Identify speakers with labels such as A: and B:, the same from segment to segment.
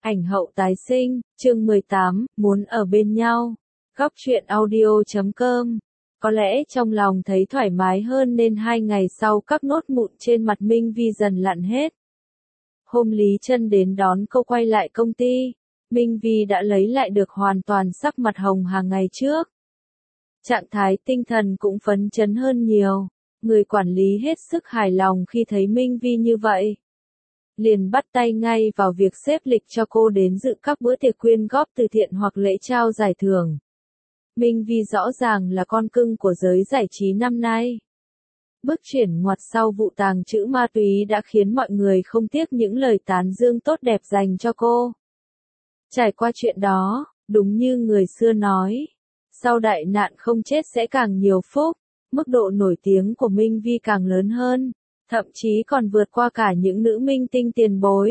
A: Ảnh hậu tái sinh, chương 18, muốn ở bên nhau. Góc truyện audio.com. Có lẽ trong lòng thấy thoải mái hơn nên 2 ngày sau các nốt mụn trên mặt Minh Vi dần lặn hết. Hôm Lý Trân đến đón cô quay lại công ty, Minh Vi đã lấy lại được hoàn toàn sắc mặt hồng hàng ngày trước. Trạng thái tinh thần cũng phấn chấn hơn nhiều, người quản lý hết sức hài lòng khi thấy Minh Vi như vậy. Liền bắt tay ngay vào việc xếp lịch cho cô đến dự các bữa tiệc quyên góp từ thiện hoặc lễ trao giải thưởng. Minh Vi rõ ràng là con cưng của giới giải trí năm nay. Bước chuyển ngoặt sau vụ tàng trữ ma túy đã khiến mọi người không tiếc những lời tán dương tốt đẹp dành cho cô. Trải qua chuyện đó, đúng như người xưa nói, sau đại nạn không chết sẽ càng nhiều phúc, mức độ nổi tiếng của Minh Vi càng lớn hơn. Thậm chí còn vượt qua cả những nữ minh tinh tiền bối.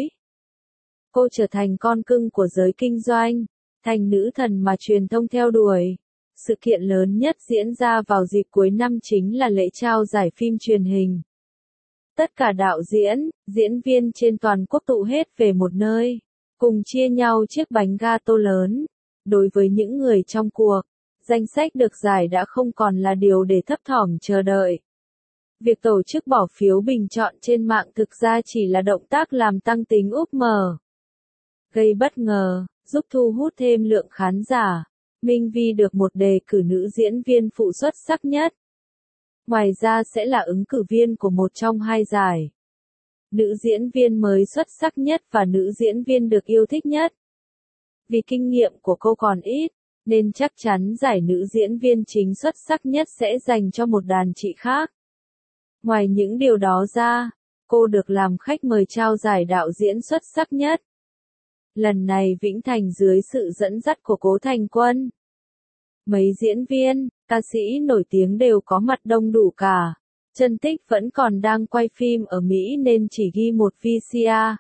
A: Cô trở thành con cưng của giới kinh doanh, thành nữ thần mà truyền thông theo đuổi. Sự kiện lớn nhất diễn ra vào dịp cuối năm chính là lễ trao giải phim truyền hình. Tất cả đạo diễn, diễn viên trên toàn quốc tụ hết về một nơi, cùng chia nhau chiếc bánh gato lớn. Đối với những người trong cuộc, danh sách được giải đã không còn là điều để thấp thỏm chờ đợi. Việc tổ chức bỏ phiếu bình chọn trên mạng thực ra chỉ là động tác làm tăng tính úp mở. Gây bất ngờ, giúp thu hút thêm lượng khán giả, Minh Vi được một đề cử nữ diễn viên phụ xuất sắc nhất. Ngoài ra sẽ là ứng cử viên của một trong 2 giải. Nữ diễn viên mới xuất sắc nhất và nữ diễn viên được yêu thích nhất. Vì kinh nghiệm của cô còn ít, nên chắc chắn giải nữ diễn viên chính xuất sắc nhất sẽ dành cho một đàn chị khác. Ngoài những điều đó ra, cô được làm khách mời trao giải đạo diễn xuất sắc nhất. Lần này Vĩnh Thành dưới sự dẫn dắt của Cố Thành Quân. Mấy diễn viên, ca sĩ nổi tiếng đều có mặt đông đủ cả. Trân Tích vẫn còn đang quay phim ở Mỹ nên chỉ ghi một VCR.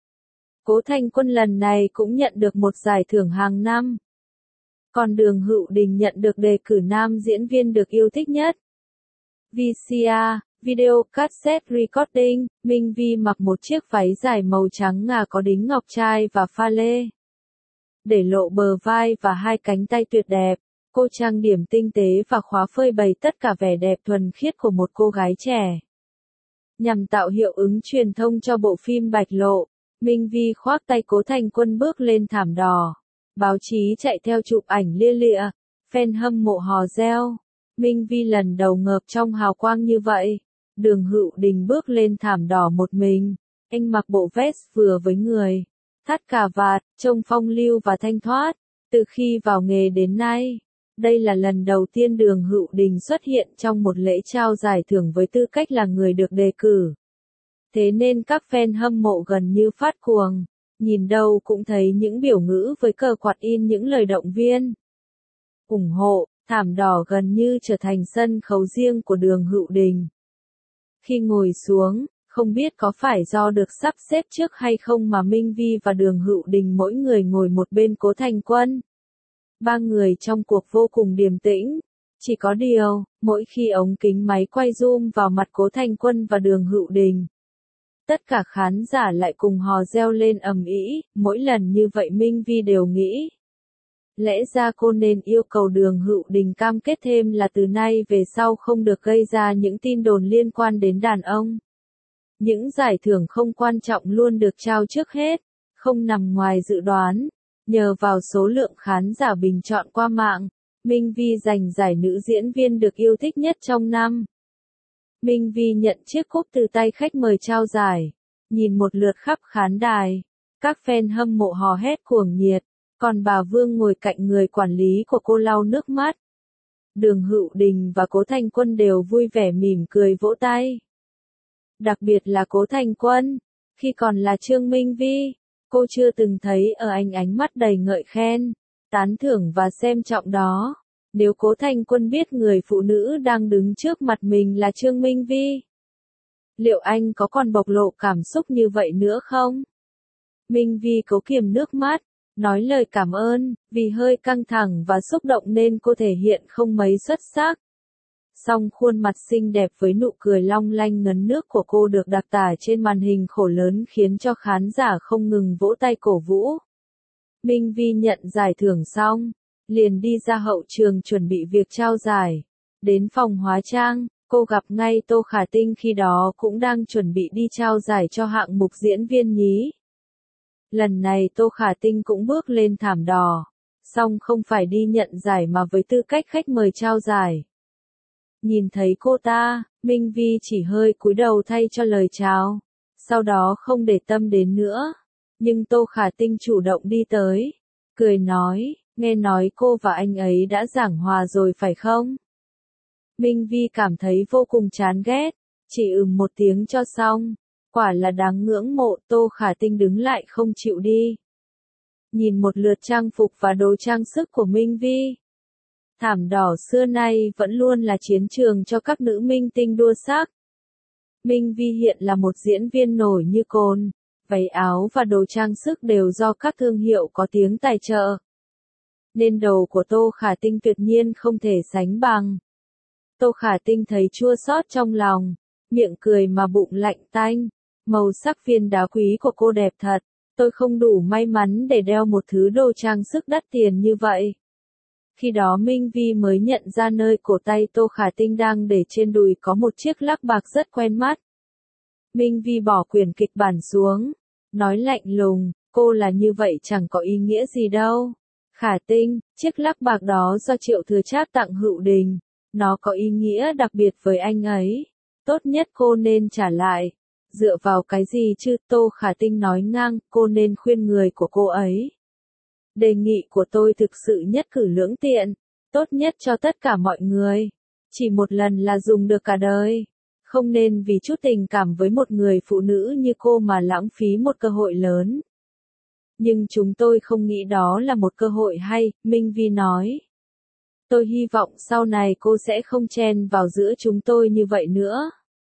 A: Cố Thành Quân lần này cũng nhận được một giải thưởng hàng năm. Còn Đường Hữu Đình nhận được đề cử nam diễn viên được yêu thích nhất. VCR, Video Cassette Recording, Minh Vi mặc một chiếc váy dài màu trắng ngà có đính ngọc trai và pha lê. Để lộ bờ vai và 2 cánh tay tuyệt đẹp, cô trang điểm tinh tế và khóa phơi bày tất cả vẻ đẹp thuần khiết của một cô gái trẻ. Nhằm tạo hiệu ứng truyền thông cho bộ phim Bạch Lộ, Minh Vi khoác tay Cố Thành Quân bước lên thảm đỏ. Báo chí chạy theo chụp ảnh lia lịa, fan hâm mộ hò reo. Minh Vi lần đầu ngợp trong hào quang như vậy. Đường Hữu Đình bước lên thảm đỏ một mình, anh mặc bộ vest vừa với người, thắt cà vạt, trông phong lưu và thanh thoát. Từ khi vào nghề đến nay, đây là lần đầu tiên Đường Hữu Đình xuất hiện trong một lễ trao giải thưởng với tư cách là người được đề cử. Thế nên các fan hâm mộ gần như phát cuồng, nhìn đâu cũng thấy những biểu ngữ với cờ quạt in những lời động viên, ủng hộ. Thảm đỏ gần như trở thành sân khấu riêng của Đường Hữu Đình. Khi ngồi xuống, không biết có phải do được sắp xếp trước hay không mà Minh Vi và Đường Hữu Đình mỗi người ngồi một bên Cố Thành Quân. 3 người trong cuộc vô cùng điềm tĩnh. Chỉ có điều, mỗi khi ống kính máy quay zoom vào mặt Cố Thành Quân và Đường Hữu Đình, tất cả khán giả lại cùng hò reo lên ầm ĩ. Mỗi lần như vậy Minh Vi đều nghĩ, lẽ ra cô nên yêu cầu Đường Hữu Đình cam kết thêm là từ nay về sau không được gây ra những tin đồn liên quan đến đàn ông. Những giải thưởng không quan trọng luôn được trao trước hết, không nằm ngoài dự đoán. Nhờ vào số lượng khán giả bình chọn qua mạng, Minh Vi giành giải nữ diễn viên được yêu thích nhất trong năm. Minh Vi nhận chiếc cúp từ tay khách mời trao giải, nhìn một lượt khắp khán đài. Các fan hâm mộ hò hét cuồng nhiệt. Còn bà Vương ngồi cạnh người quản lý của cô lau nước mắt. Đường Hữu Đình và Cố Thành Quân đều vui vẻ mỉm cười vỗ tay. Đặc biệt là Cố Thành Quân, khi còn là Trương Minh Vi, cô chưa từng thấy ở anh ánh mắt đầy ngợi khen, tán thưởng và xem trọng đó. Nếu Cố Thành Quân biết người phụ nữ đang đứng trước mặt mình là Trương Minh Vi, liệu anh có còn bộc lộ cảm xúc như vậy nữa không? Minh Vi cố kiềm nước mắt, nói lời cảm ơn, vì hơi căng thẳng và xúc động nên cô thể hiện không mấy xuất sắc. Song khuôn mặt xinh đẹp với nụ cười long lanh ngấn nước của cô được đặc tả trên màn hình khổ lớn khiến cho khán giả không ngừng vỗ tay cổ vũ. Minh Vi nhận giải thưởng xong, liền đi ra hậu trường chuẩn bị việc trao giải. Đến phòng hóa trang, cô gặp ngay Tô Khả Tinh khi đó cũng đang chuẩn bị đi trao giải cho hạng mục diễn viên nhí. Lần này Tô Khả Tinh cũng bước lên thảm đỏ, song không phải đi nhận giải mà với tư cách khách mời trao giải. Nhìn thấy cô ta, Minh Vi chỉ hơi cúi đầu thay cho lời chào, sau đó không để tâm đến nữa. Nhưng Tô Khả Tinh chủ động đi tới, cười nói, nghe nói cô và anh ấy đã giảng hòa rồi phải không? Minh Vi cảm thấy vô cùng chán ghét, chỉ một tiếng cho xong. Quả là đáng ngưỡng mộ. Tô Khả Tinh đứng lại không chịu đi. Nhìn một lượt trang phục và đồ trang sức của Minh Vi. Thảm đỏ xưa nay vẫn luôn là chiến trường cho các nữ minh tinh đua sắc. Minh Vi hiện là một diễn viên nổi như cồn, váy áo và đồ trang sức đều do các thương hiệu có tiếng tài trợ. Nên đồ của Tô Khả Tinh tuyệt nhiên không thể sánh bằng. Tô Khả Tinh thấy chua xót trong lòng, miệng cười mà bụng lạnh tanh. Màu sắc viên đá quý của cô đẹp thật, tôi không đủ may mắn để đeo một thứ đồ trang sức đắt tiền như vậy. Khi đó Minh Vi mới nhận ra nơi cổ tay Tô Khả Tinh đang để trên đùi có một chiếc lắc bạc rất quen mắt. Minh Vi bỏ quyển kịch bản xuống, nói lạnh lùng, cô là như vậy chẳng có ý nghĩa gì đâu. Khả Tinh, chiếc lắc bạc đó do Triệu Thừa Trác tặng Hữu Đình, nó có ý nghĩa đặc biệt với anh ấy, tốt nhất cô nên trả lại. Dựa vào cái gì chứ? Tô Khả Tinh nói ngang, cô nên khuyên người của cô ấy. Đề nghị của tôi thực sự nhất cử lưỡng tiện, tốt nhất cho tất cả mọi người. Chỉ một lần là dùng được cả đời. Không nên vì chút tình cảm với một người phụ nữ như cô mà lãng phí một cơ hội lớn. Nhưng chúng tôi không nghĩ đó là một cơ hội hay, Minh Vi nói. Tôi hy vọng sau này cô sẽ không chen vào giữa chúng tôi như vậy nữa.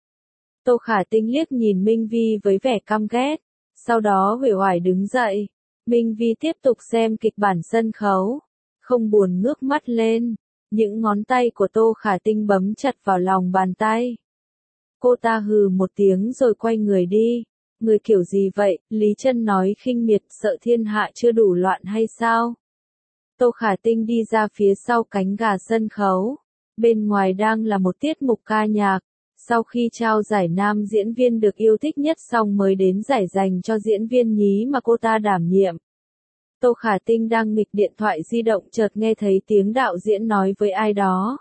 A: Tô Khả Tinh liếc nhìn Minh Vi với vẻ căm ghét, sau đó uể oải đứng dậy. Minh Vi tiếp tục xem kịch bản sân khấu, không buồn ngước mắt lên, những ngón tay của Tô Khả Tinh bấm chặt vào lòng bàn tay. Cô ta hừ một tiếng rồi quay người đi. Người kiểu gì vậy? Lý Trân nói khinh miệt, sợ thiên hạ chưa đủ loạn hay sao? Tô Khả Tinh đi ra phía sau cánh gà sân khấu, bên ngoài đang là một tiết mục ca nhạc. Sau khi trao giải nam diễn viên được yêu thích nhất xong mới đến giải dành cho diễn viên nhí mà cô ta đảm nhiệm. Tô Khả Tinh đang nghịch điện thoại di động chợt nghe thấy tiếng đạo diễn nói với ai đó.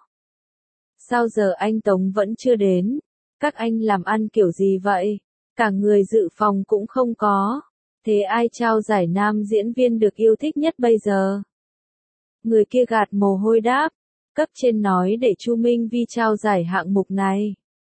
A: Sao giờ anh Tống vẫn chưa đến? Các anh làm ăn kiểu gì vậy? Cả người dự phòng cũng không có. Thế ai trao giải nam diễn viên được yêu thích nhất bây giờ? Người kia gạt mồ hôi đáp. Cấp trên nói để Chu Minh Vi trao giải hạng mục này.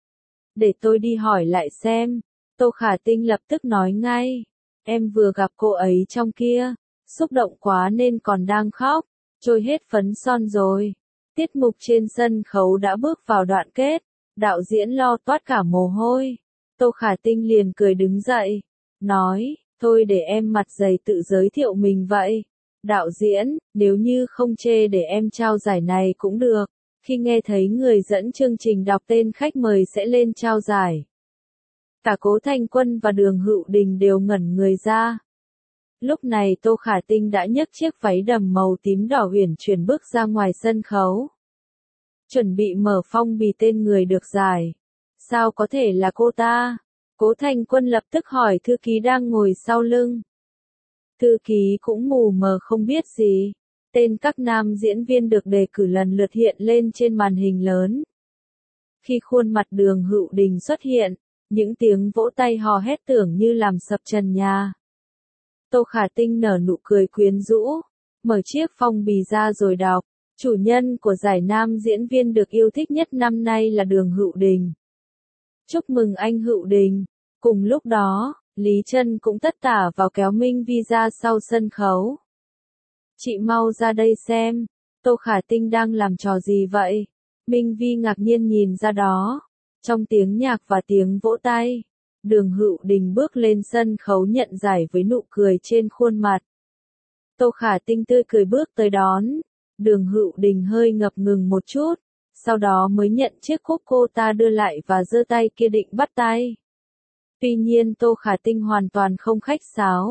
A: Để tôi đi hỏi lại xem. Tô Khả Tinh lập tức nói ngay. Em vừa gặp cô ấy trong kia. Xúc động quá nên còn đang khóc. Trôi hết phấn son rồi. Tiết mục trên sân khấu đã bước vào đoạn kết. Đạo diễn lo toát cả mồ hôi. Tô Khả Tinh liền cười đứng dậy. Nói, thôi để em mặt dày tự giới thiệu mình vậy. Đạo diễn, nếu như không chê để em trao giải này cũng được. Khi nghe thấy người dẫn chương trình đọc tên khách mời sẽ lên trao giải. Cả Cố Thanh Quân và Đường Hữu Đình đều ngẩn người ra. Lúc này Tô Khả Tinh đã nhấc chiếc váy đầm màu tím đỏ uyển chuyển bước ra ngoài sân khấu. Chuẩn bị mở phong bì tên người được giải. Sao có thể là cô ta? Cố Thanh Quân lập tức hỏi thư ký đang ngồi sau lưng. Thư ký cũng mù mờ không biết gì. Tên các nam diễn viên được đề cử lần lượt hiện lên trên màn hình lớn. Khi khuôn mặt Đường Hữu Đình xuất hiện, những tiếng vỗ tay hò hét tưởng như làm sập trần nhà. Tô Khả Tinh nở nụ cười quyến rũ, mở chiếc phong bì ra rồi đọc. Chủ nhân của giải nam diễn viên được yêu thích nhất năm nay là Đường Hữu Đình. Chúc mừng anh Hữu Đình. Cùng lúc đó, Lý Trân cũng tất tả vào kéo Minh Vi ra sau sân khấu. Chị mau ra đây xem, Tô Khả Tinh đang làm trò gì vậy? Minh Vi ngạc nhiên nhìn ra đó. Trong tiếng nhạc và tiếng vỗ tay, Đường Hữu Đình bước lên sân khấu nhận giải với nụ cười trên khuôn mặt. Tô Khả Tinh tươi cười bước tới đón. Đường Hữu Đình hơi ngập ngừng một chút, sau đó mới nhận chiếc cúp cô ta đưa lại và giơ tay kia định bắt tay. Tuy nhiên Tô Khả Tinh hoàn toàn không khách sáo.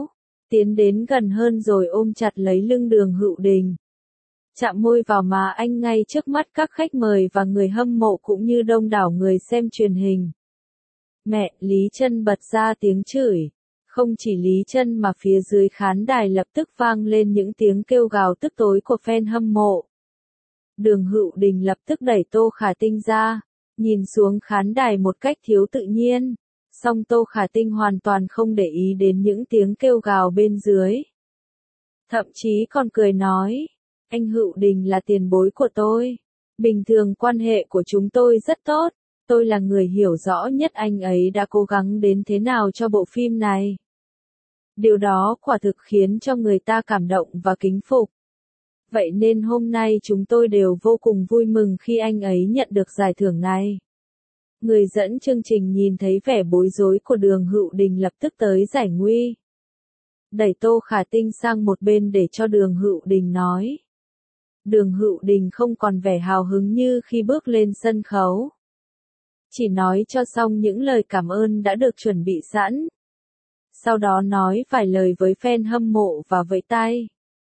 A: tiến đến gần hơn rồi ôm chặt lấy lưng Đường Hữu Đình. Chạm môi vào má anh ngay trước mắt các khách mời và người hâm mộ cũng như đông đảo người xem truyền hình. Mẹ, Lý Trân bật ra tiếng chửi. Không chỉ Lý Trân mà phía dưới khán đài lập tức vang lên những tiếng kêu gào tức tối của fan hâm mộ. Đường Hữu Đình lập tức đẩy Tô Khả Tinh ra, nhìn xuống khán đài một cách thiếu tự nhiên. Song Tô Khả Tinh hoàn toàn không để ý đến những tiếng kêu gào bên dưới. Thậm chí còn cười nói, anh Hữu Đình là tiền bối của tôi. Bình thường quan hệ của chúng tôi rất tốt, tôi là người hiểu rõ nhất anh ấy đã cố gắng đến thế nào cho bộ phim này. Điều đó quả thực khiến cho người ta cảm động và kính phục. Vậy nên hôm nay chúng tôi đều vô cùng vui mừng khi anh ấy nhận được giải thưởng này. Người dẫn chương trình nhìn thấy vẻ bối rối của Đường Hữu Đình lập tức tới giải nguy. Đẩy Tô Khả Tinh sang một bên để cho Đường Hữu Đình nói. Đường Hữu Đình không còn vẻ hào hứng như khi bước lên sân khấu. Chỉ nói cho xong những lời cảm ơn đã được chuẩn bị sẵn. Sau đó nói vài lời với fan hâm mộ và vẫy tay.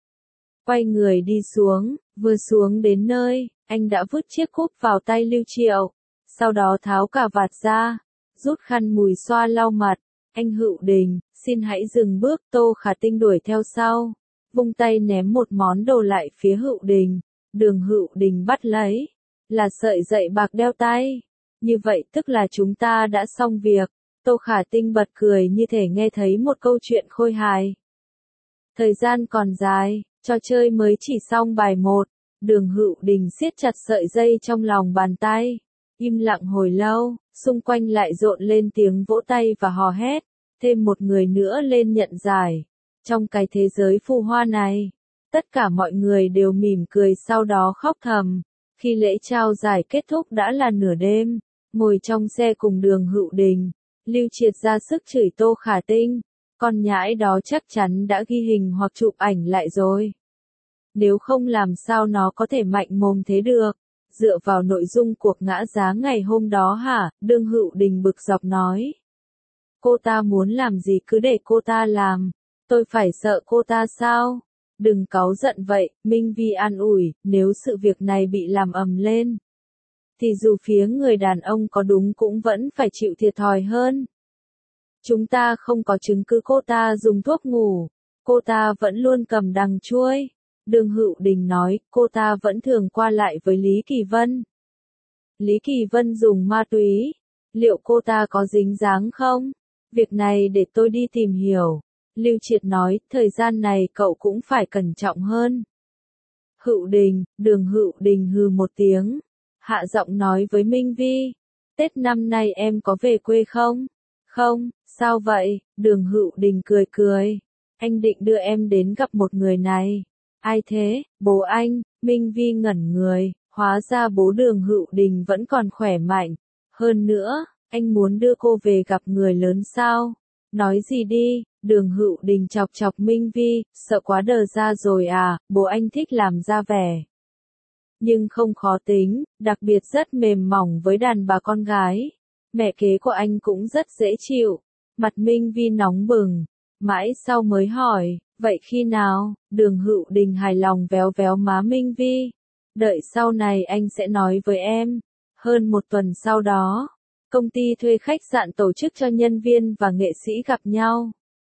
A: Quay người đi xuống, vừa xuống đến nơi, anh đã vứt chiếc cúp vào tay Lưu Triệu. Sau đó tháo cà vạt ra, rút khăn mùi xoa lau mặt. Anh Hữu Đình, xin hãy dừng bước. Tô Khả Tinh đuổi theo sau, vung tay ném một món đồ lại phía Hữu Đình. Đường Hữu Đình bắt lấy, là sợi dây bạc đeo tay. Như vậy tức là chúng ta đã xong việc. Tô Khả Tinh bật cười như thể nghe thấy một câu chuyện khôi hài. Thời gian còn dài, trò chơi mới chỉ xong bài 1. Đường Hữu Đình siết chặt sợi dây trong lòng bàn tay. Im lặng hồi lâu, xung quanh lại rộn lên tiếng vỗ tay và hò hét. Thêm một người nữa lên nhận giải. Trong cái thế giới phù hoa này, tất cả mọi người đều mỉm cười sau đó khóc thầm. Khi lễ trao giải kết thúc đã là nửa đêm, ngồi trong xe cùng Đường Hữu Đình, Lưu Triệt ra sức chửi Tô Khả Tinh. Con nhãi đó chắc chắn đã ghi hình hoặc chụp ảnh lại rồi. Nếu không làm sao nó có thể mạnh mồm thế được. Dựa vào nội dung cuộc ngã giá ngày hôm đó hả? Đường Hữu Đình bực dọc nói. Cô ta muốn làm gì cứ để cô ta làm. Tôi phải sợ cô ta sao? Đừng cáu giận vậy, Minh Vi an ủi, nếu sự việc này bị làm ầm lên. Thì dù phía người đàn ông có đúng cũng vẫn phải chịu thiệt thòi hơn. Chúng ta không có chứng cứ cô ta dùng thuốc ngủ. Cô ta vẫn luôn cầm đằng chuôi. Đường Hữu Đình nói, cô ta vẫn thường qua lại với Lý Kỳ Vân. Lý Kỳ Vân dùng ma túy. Liệu cô ta có dính dáng không? Việc này để tôi đi tìm hiểu. Lưu Triệt nói, thời gian này cậu cũng phải cẩn trọng hơn. Hữu Đình, Đường Hữu Đình hừ một tiếng. Hạ giọng nói với Minh Vi. Tết năm nay em có về quê không? Không, sao vậy? Đường Hữu Đình cười cười. Anh định đưa em đến gặp một người này. Ai thế? Bố anh. Minh Vi ngẩn người. Hóa ra bố Đường Hữu Đình vẫn còn khỏe mạnh. Hơn nữa, anh muốn đưa cô về gặp người lớn sao? Nói gì đi? Đường Hữu Đình chọc chọc Minh Vi. Sợ quá đờ ra rồi à? Bố anh thích làm ra vẻ. Nhưng không khó tính, đặc biệt rất mềm mỏng với đàn bà con gái. Mẹ kế của anh cũng rất dễ chịu. Mặt Minh Vi nóng bừng. Mãi sau mới hỏi, vậy khi nào? Đường Hữu Đình hài lòng véo véo má Minh Vi. Đợi sau này anh sẽ nói với em. Hơn một tuần sau đó, công ty thuê khách sạn tổ chức cho nhân viên và nghệ sĩ gặp nhau.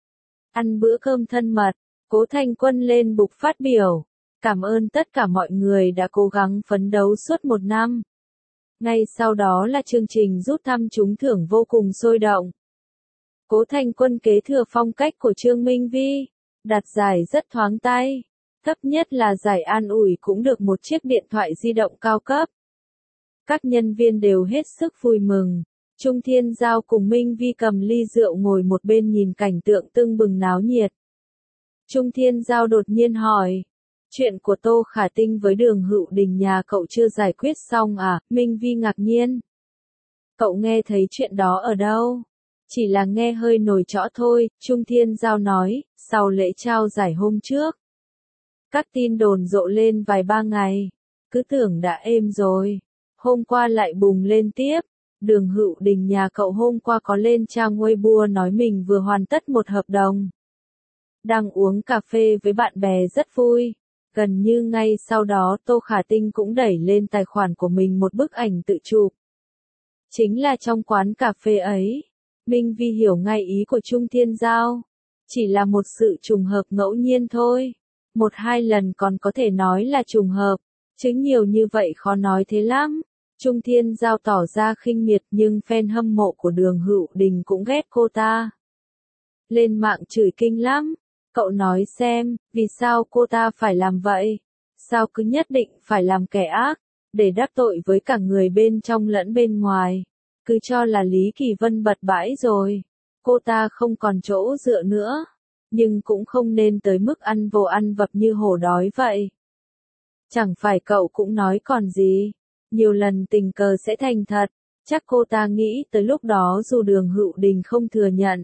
A: Ăn bữa cơm thân mật, Cố Thanh Quân lên bục phát biểu. Cảm ơn tất cả mọi người đã cố gắng phấn đấu suốt một năm. Ngay sau đó là chương trình rút thăm trúng thưởng vô cùng sôi động. Cố Thanh Quân kế thừa phong cách của Trương Minh Vi, đạt giải rất thoáng tay. Thấp nhất là giải an ủi cũng được một chiếc điện thoại di động cao cấp. Các nhân viên đều hết sức vui mừng. Trung Thiên Giao cùng Minh Vi cầm ly rượu ngồi một bên nhìn cảnh tượng tưng bừng náo nhiệt. Trung Thiên Giao đột nhiên hỏi. Chuyện của Tô Khả Tinh với Đường Hữu Đình nhà cậu chưa giải quyết xong à? Minh Vi ngạc nhiên. Cậu nghe thấy chuyện đó ở đâu? Chỉ là nghe hơi nổi trõ thôi, Trung Thiên Giao nói, sau lễ trao giải hôm trước. Các tin đồn rộ lên vài ba ngày. Cứ tưởng đã êm rồi. Hôm qua lại bùng lên tiếp. Đường Hữu Đình nhà cậu hôm qua có lên trang Weibo nói mình vừa hoàn tất một hợp đồng. đang uống cà phê với bạn bè rất vui. Gần như ngay sau đó Tô Khả Tinh cũng đẩy lên tài khoản của mình một bức ảnh tự chụp. Chính là trong quán cà phê ấy. Minh Vi hiểu ngay ý của Trung Thiên Giao. Chỉ là một sự trùng hợp ngẫu nhiên thôi. Một hai lần còn có thể nói là trùng hợp, chứ nhiều như vậy khó nói thế lắm. Trung Thiên Giao tỏ ra khinh miệt nhưng fan hâm mộ của Đường Hữu Đình cũng ghét cô ta. Lên mạng chửi kinh lắm. Cậu nói xem, vì sao cô ta phải làm vậy? Sao cứ nhất định phải làm kẻ ác, để đắc tội với cả người bên trong lẫn bên ngoài? Cứ cho là Lý Kỳ Vân bật bãi rồi. Cô ta không còn chỗ dựa nữa. Nhưng cũng không nên tới mức ăn vô ăn vập như hổ đói vậy. Chẳng phải cậu cũng nói còn gì. Nhiều lần tình cờ sẽ thành thật. Chắc cô ta nghĩ tới lúc đó dù Đường Hữu Đình không thừa nhận,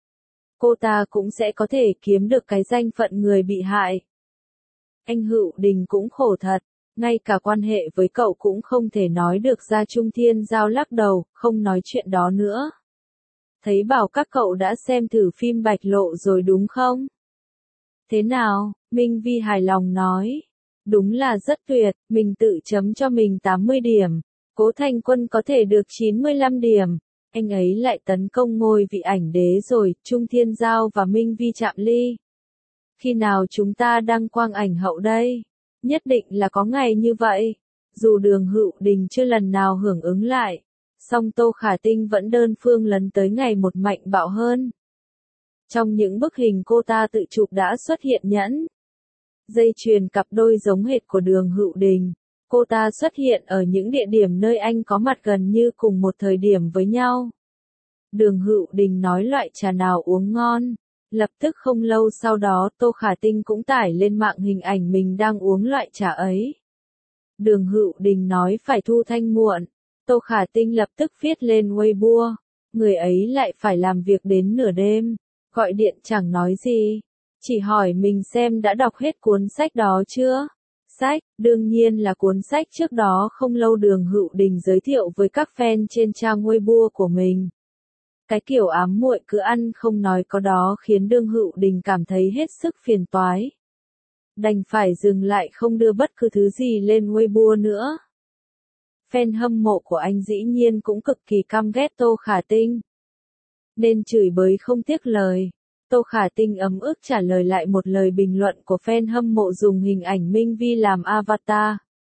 A: cô ta cũng sẽ có thể kiếm được cái danh phận người bị hại. Anh Hữu Đình cũng khổ thật, ngay cả quan hệ với cậu cũng không thể nói được ra. Trung Thiên Giao lắc đầu, không nói chuyện đó nữa. Thấy bảo các cậu đã xem thử phim Bạch Lộ rồi đúng không? Thế nào? Minh Vi hài lòng nói. Đúng là rất tuyệt, mình tự chấm cho mình 80 điểm. Cố Thành Quân có thể được 95 điểm. Anh ấy lại tấn công ngôi vị ảnh đế rồi. Trung Thiên Giao và Minh Vi chạm ly. Khi nào chúng ta đăng quang ảnh hậu đây? Nhất định là có ngày như vậy. Dù Đường Hữu Đình chưa lần nào hưởng ứng lại, song Tô Khả Tinh vẫn đơn phương lấn tới ngày một mạnh bạo hơn. Trong những bức hình cô ta tự chụp đã xuất hiện nhẫn, dây chuyền cặp đôi giống hệt của Đường Hữu Đình. Cô ta xuất hiện ở những địa điểm nơi anh có mặt gần như cùng một thời điểm với nhau. Đường Hữu Đình nói loại trà nào uống ngon. Lập tức không lâu sau đó Tô Khả Tinh cũng tải lên mạng hình ảnh mình đang uống loại trà ấy. Đường Hữu Đình nói phải thu thanh muộn. Tô Khả Tinh lập tức viết lên Weibo. Người ấy lại phải làm việc đến nửa đêm. Gọi điện chẳng nói gì. Chỉ hỏi mình xem đã đọc hết cuốn sách đó chưa. Sách, đương nhiên là cuốn sách trước đó không lâu Đường Hữu Đình giới thiệu với các fan trên trang Weibo của mình. Cái kiểu ám muội cứ ăn không nói có đó khiến Đường Hữu Đình cảm thấy hết sức phiền toái. Đành phải dừng lại không đưa bất cứ thứ gì lên Weibo nữa. Fan hâm mộ của anh dĩ nhiên cũng cực kỳ căm ghét Tô Khả Tinh, nên chửi bới không tiếc lời. Tô Khả Tinh ấm ức trả lời lại một lời bình luận của fan hâm mộ dùng hình ảnh Minh Vi làm avatar.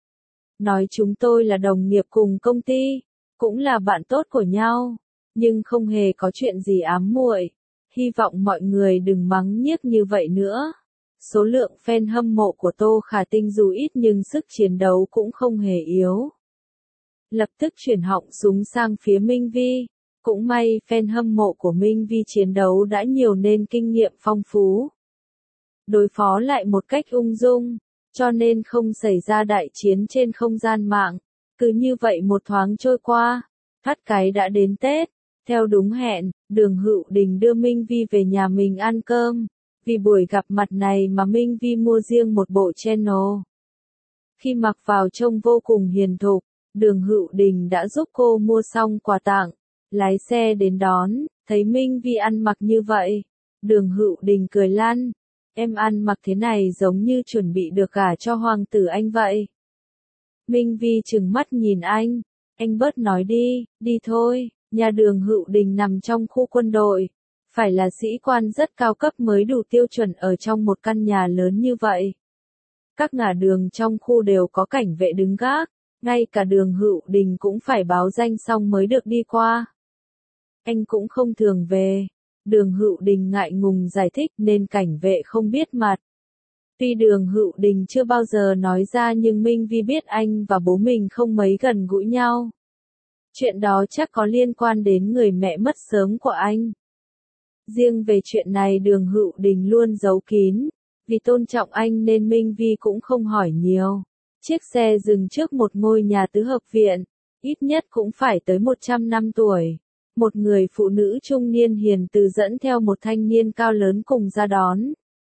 A: Nói chúng tôi là đồng nghiệp cùng công ty, cũng là bạn tốt của nhau, nhưng không hề có chuyện gì ám muội. Hy vọng mọi người đừng mắng nhiếc như vậy nữa. Số lượng fan hâm mộ của Tô Khả Tinh dù ít nhưng sức chiến đấu cũng không hề yếu. Lập tức chuyển họng súng sang phía Minh Vi. Cũng may fan hâm mộ của Minh Vi chiến đấu đã nhiều nên kinh nghiệm phong phú. Đối phó lại một cách ung dung, cho nên không xảy ra đại chiến trên không gian mạng. Cứ như vậy một thoáng trôi qua, thoát cái đã đến Tết. Theo đúng hẹn, Đường Hữu Đình đưa Minh Vi về nhà mình ăn cơm. Vì buổi gặp mặt này mà Minh Vi mua riêng một bộ channel. Khi mặc vào trông vô cùng hiền thục, Đường Hữu Đình đã giúp cô mua xong quà tặng. Lái xe đến đón, thấy Minh Vi ăn mặc như vậy. Đường Hữu Đình cười lăn. Em ăn mặc thế này giống như chuẩn bị được gả cho hoàng tử anh vậy. Minh Vi trừng mắt nhìn anh bớt nói đi, đi thôi. Nhà Đường Hữu Đình nằm trong khu quân đội. Phải là sĩ quan rất cao cấp mới đủ tiêu chuẩn ở trong một căn nhà lớn như vậy. Các ngả đường trong khu đều có cảnh vệ đứng gác. Ngay cả Đường Hữu Đình cũng phải báo danh xong mới được đi qua. Anh cũng không thường về. Đường Hữu Đình ngại ngùng giải thích nên cảnh vệ không biết mặt. Tuy Đường Hữu Đình chưa bao giờ nói ra nhưng Minh Vi biết anh và bố mình không mấy gần gũi nhau. Chuyện đó chắc có liên quan đến người mẹ mất sớm của anh. Riêng về chuyện này Đường Hữu Đình luôn giấu kín. Vì tôn trọng anh nên Minh Vi cũng không hỏi nhiều. Chiếc xe dừng trước một ngôi nhà tứ hợp viện. Ít nhất cũng phải tới 100 năm tuổi. Một người phụ nữ trung niên hiền từ dẫn theo một thanh niên cao lớn cùng ra đón.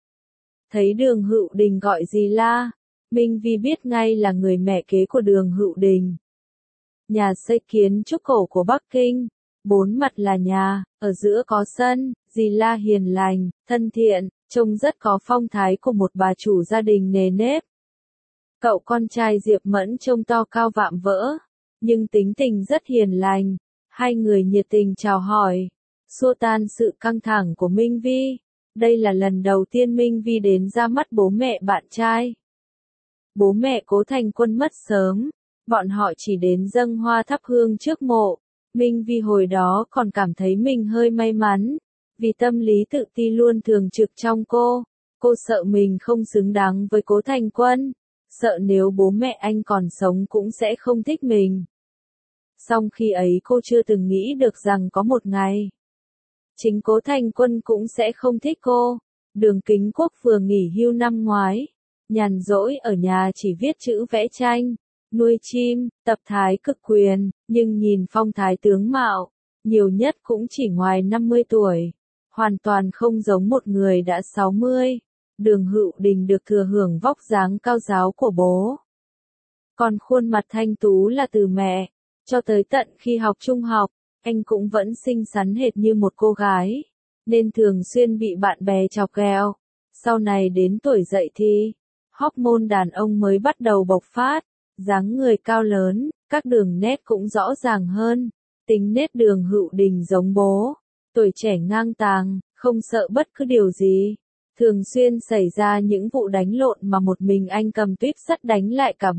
A: Thấy Đường Hữu Đình gọi gì la, Minh Vi biết ngay là người mẹ kế của Đường Hữu Đình. Nhà xây kiến trúc cổ của Bắc Kinh, 4 mặt là nhà, ở giữa có sân, dì la hiền lành, thân thiện, trông rất có phong thái của một bà chủ gia đình nề nếp. Cậu con trai Diệp Mẫn trông to cao vạm vỡ, nhưng tính tình rất hiền lành, hai người nhiệt tình chào hỏi, xua tan sự căng thẳng của Minh Vi. Đây là lần đầu tiên Minh Vi đến ra mắt bố mẹ bạn trai. Bố mẹ Cố Thành Quân mất sớm, bọn họ chỉ đến dâng hoa thắp hương trước mộ. Minh Vi hồi đó còn cảm thấy mình hơi may mắn, vì tâm lý tự ti luôn thường trực trong cô. Cô sợ mình không xứng đáng với Cố Thành Quân, sợ nếu bố mẹ anh còn sống cũng sẽ không thích mình. Song khi ấy cô chưa từng nghĩ được rằng có một ngày, chính Cố Thành Quân cũng sẽ không thích cô. Đường Kính Quốc vừa nghỉ hưu năm ngoái, nhàn rỗi ở nhà chỉ viết chữ vẽ tranh, nuôi chim, tập thái cực quyền, nhưng nhìn phong thái tướng mạo, nhiều nhất cũng chỉ ngoài 50 tuổi, hoàn toàn không giống một người đã 60. Đường Hữu Đình được thừa hưởng vóc dáng cao ráo của bố. Còn khuôn mặt thanh tú là từ mẹ, cho tới tận khi học trung học, anh cũng vẫn xinh xắn hệt như một cô gái, nên thường xuyên bị bạn bè chọc ghẹo. Sau này đến tuổi dậy thì, hormone đàn ông mới bắt đầu bộc phát, dáng người cao lớn, các đường nét cũng rõ ràng hơn. Tính nết Đường Hữu Đình giống bố, tuổi trẻ ngang tàng, không sợ bất cứ điều gì. Thường xuyên xảy ra những vụ đánh lộn mà một mình anh cầm tuyếp sắt đánh lại cả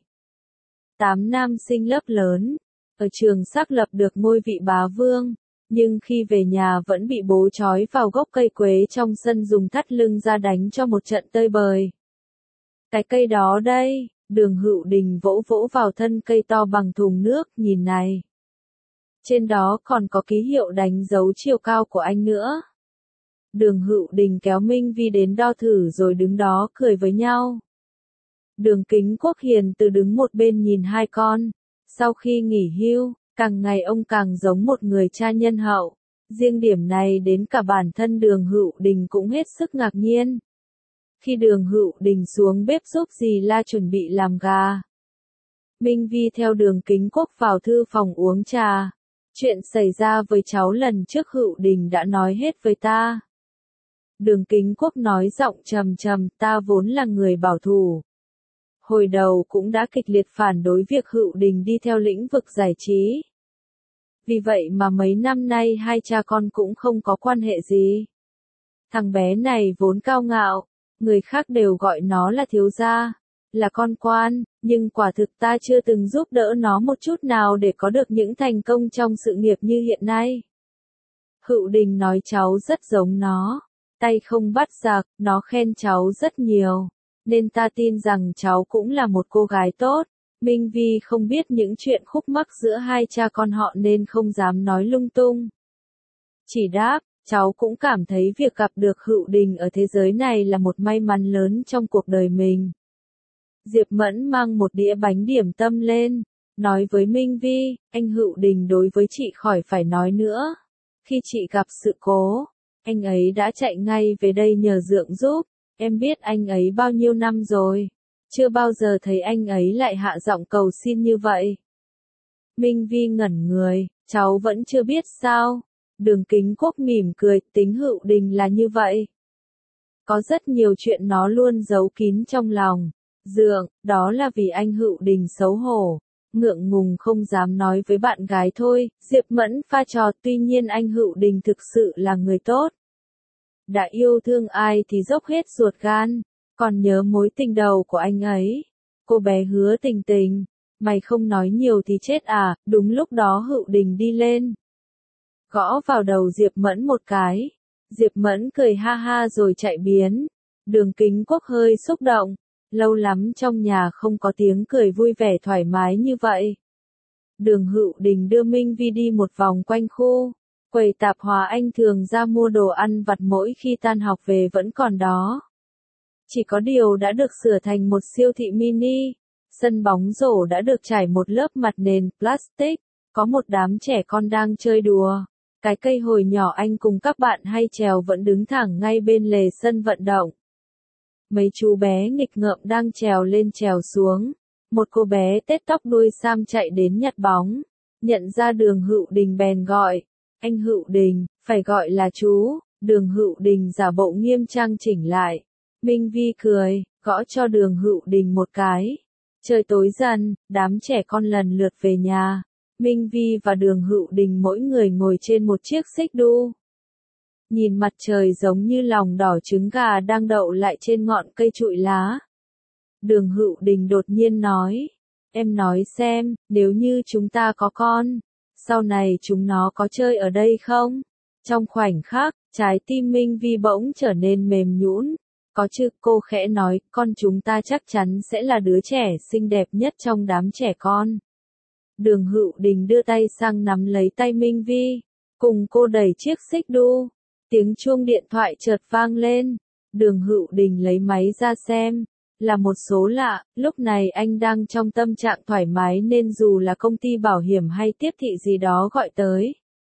A: 7-8 nam sinh lớp lớn. Ở trường xác lập được ngôi vị bá vương, nhưng khi về nhà vẫn bị bố trói vào gốc cây quế trong sân dùng thắt lưng ra đánh cho một trận tơi bời. Cái cây đó đây, Đường Hữu Đình vỗ vỗ vào thân cây to bằng thùng nước, nhìn này. Trên đó còn có ký hiệu đánh dấu chiều cao của anh nữa. Đường Hữu Đình kéo Minh Vi đến đo thử rồi đứng đó cười với nhau. Đường Kính Quốc hiền từ đứng một bên nhìn hai con. Sau khi nghỉ hưu, càng ngày ông càng giống một người cha nhân hậu. Riêng điểm này đến cả bản thân Đường Hữu Đình cũng hết sức ngạc nhiên. Khi Đường Hữu Đình xuống bếp giúp dì La chuẩn bị làm gà, Minh Vi theo Đường Kính Quốc vào thư phòng uống trà. Chuyện xảy ra với cháu lần trước Hữu Đình đã nói hết với ta. Đường Kính Quốc nói giọng trầm trầm, ta vốn là người bảo thủ. Hồi đầu cũng đã kịch liệt phản đối việc Hữu Đình đi theo lĩnh vực giải trí. Vì vậy mà mấy năm nay hai cha con cũng không có quan hệ gì. Thằng bé này vốn cao ngạo, người khác đều gọi nó là thiếu gia, là con quan, nhưng quả thực ta chưa từng giúp đỡ nó một chút nào để có được những thành công trong sự nghiệp như hiện nay. Hữu Đình nói cháu rất giống nó, tay không bắt giặc, nó khen cháu rất nhiều, nên ta tin rằng cháu cũng là một cô gái tốt. Minh Vi không biết những chuyện khúc mắc giữa hai cha con họ nên không dám nói lung tung. Chỉ đáp, cháu cũng cảm thấy việc gặp được Hữu Đình ở thế giới này là một may mắn lớn trong cuộc đời mình. Diệp Mẫn mang một đĩa bánh điểm tâm lên, nói với Minh Vi, anh Hữu Đình đối với chị khỏi phải nói nữa. Khi chị gặp sự cố, anh ấy đã chạy ngay về đây nhờ dượng giúp, em biết anh ấy bao nhiêu năm rồi. Chưa bao giờ thấy anh ấy lại hạ giọng cầu xin như vậy. Minh Vi ngẩn người, cháu vẫn chưa biết sao. Đường Kính Quốc mỉm cười, tính Hữu Đình là như vậy. Có rất nhiều chuyện nó luôn giấu kín trong lòng. Dượng, đó là vì anh Hữu Đình xấu hổ, ngượng ngùng không dám nói với bạn gái thôi. Diệp Mẫn pha trò, tuy nhiên anh Hữu Đình thực sự là người tốt. Đã yêu thương ai thì dốc hết ruột gan. Còn nhớ mối tình đầu của anh ấy. Cô bé Hứa Tình Tình, mày không nói nhiều thì chết à. Đúng lúc đó Hữu Đình đi lên, gõ vào đầu Diệp Mẫn một cái. Diệp Mẫn cười ha ha rồi chạy biến. Đường Kính Quốc hơi xúc động. Lâu lắm trong nhà không có tiếng cười vui vẻ thoải mái như vậy. Đường Hữu Đình đưa Minh Vi đi một vòng quanh khu quầy tạp hóa anh thường ra mua đồ ăn vặt mỗi khi tan học về vẫn còn đó. Chỉ có điều đã được sửa thành một siêu thị mini. Sân bóng rổ đã được trải một lớp mặt nền plastic. Có một đám trẻ con đang chơi đùa. Cái cây hồi nhỏ anh cùng các bạn hay trèo vẫn đứng thẳng ngay bên lề sân vận động. Mấy chú bé nghịch ngợm đang trèo lên trèo xuống. Một cô bé tết tóc đuôi sam chạy đến nhặt bóng. Nhận ra Đường Hữu Đình bèn gọi. Anh Hữu Đình, phải gọi là chú. Đường Hữu Đình giả bộ nghiêm trang chỉnh lại. Minh Vi cười, gõ cho Đường Hữu Đình một cái. Trời tối dần, đám trẻ con lần lượt về nhà. Minh Vi và Đường Hữu Đình mỗi người ngồi trên một chiếc xích đu. Nhìn mặt trời giống như lòng đỏ trứng gà đang đậu lại trên ngọn cây trụi lá. Đường Hữu Đình đột nhiên nói, em nói xem, nếu như chúng ta có con, sau này chúng nó có chơi ở đây không? Trong khoảnh khắc, trái tim Minh Vi bỗng trở nên mềm nhũn. Có chứ, cô khẽ nói, con chúng ta chắc chắn sẽ là đứa trẻ xinh đẹp nhất trong đám trẻ con. Đường Hữu Đình đưa tay sang nắm lấy tay Minh Vi, cùng cô đẩy chiếc xích đu. Tiếng chuông điện thoại chợt vang lên. Đường Hữu Đình lấy máy ra xem. Là một số lạ, lúc này anh đang trong tâm trạng thoải mái nên dù là công ty bảo hiểm hay tiếp thị gì đó gọi tới,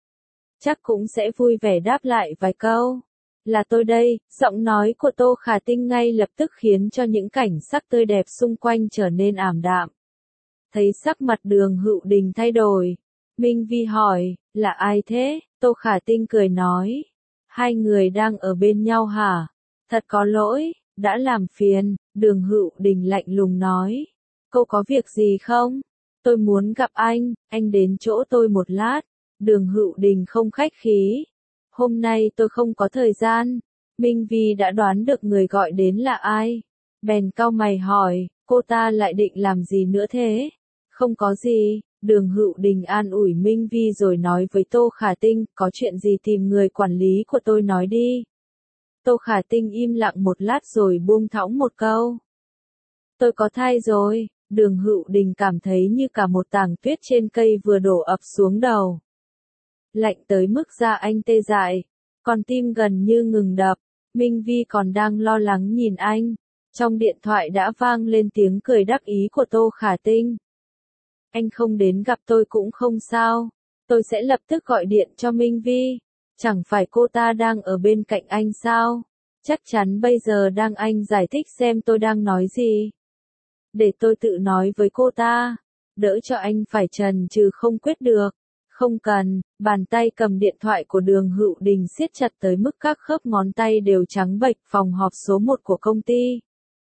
A: chắc cũng sẽ vui vẻ đáp lại vài câu. Là tôi đây, giọng nói của Tô Khả Tinh ngay lập tức khiến cho những cảnh sắc tươi đẹp xung quanh trở nên ảm đạm. Thấy sắc mặt Đường Hữu Đình thay đổi, Minh Vi hỏi, là ai thế? Tô Khả Tinh cười nói, hai người đang ở bên nhau hả? Thật có lỗi, đã làm phiền. Đường Hữu Đình lạnh lùng nói, cô có việc gì không? Tôi muốn gặp anh đến chỗ tôi một lát. Đường Hữu Đình không khách khí. Hôm nay tôi không có thời gian. Minh Vi đã đoán được người gọi đến là ai. Bèn cau mày hỏi, cô ta lại định làm gì nữa thế? Không có gì. Đường Hữu Đình an ủi Minh Vi rồi nói với Tô Khả Tinh, có chuyện gì tìm người quản lý của tôi nói đi. Tô Khả Tinh im lặng một lát rồi buông thõng một câu. Tôi có thai rồi. Đường Hữu Đình cảm thấy như cả một tảng tuyết trên cây vừa đổ ập xuống đầu. Lạnh tới mức da anh tê dại, còn tim gần như ngừng đập. Minh Vi còn đang lo lắng nhìn anh. Trong điện thoại đã vang lên tiếng cười đắc ý của Tô Khả Tinh. Anh không đến gặp tôi cũng không sao. Tôi sẽ lập tức gọi điện cho Minh Vi. Chẳng phải cô ta đang ở bên cạnh anh sao? Chắc chắn bây giờ đang anh giải thích xem tôi đang nói gì. Để tôi tự nói với cô ta. Đỡ cho anh phải chần chừ không quyết được. Không cần. Bàn tay cầm điện thoại của Đường Hữu Đình siết chặt tới mức các khớp ngón tay đều trắng bệch. Phòng họp số 1 của công ty.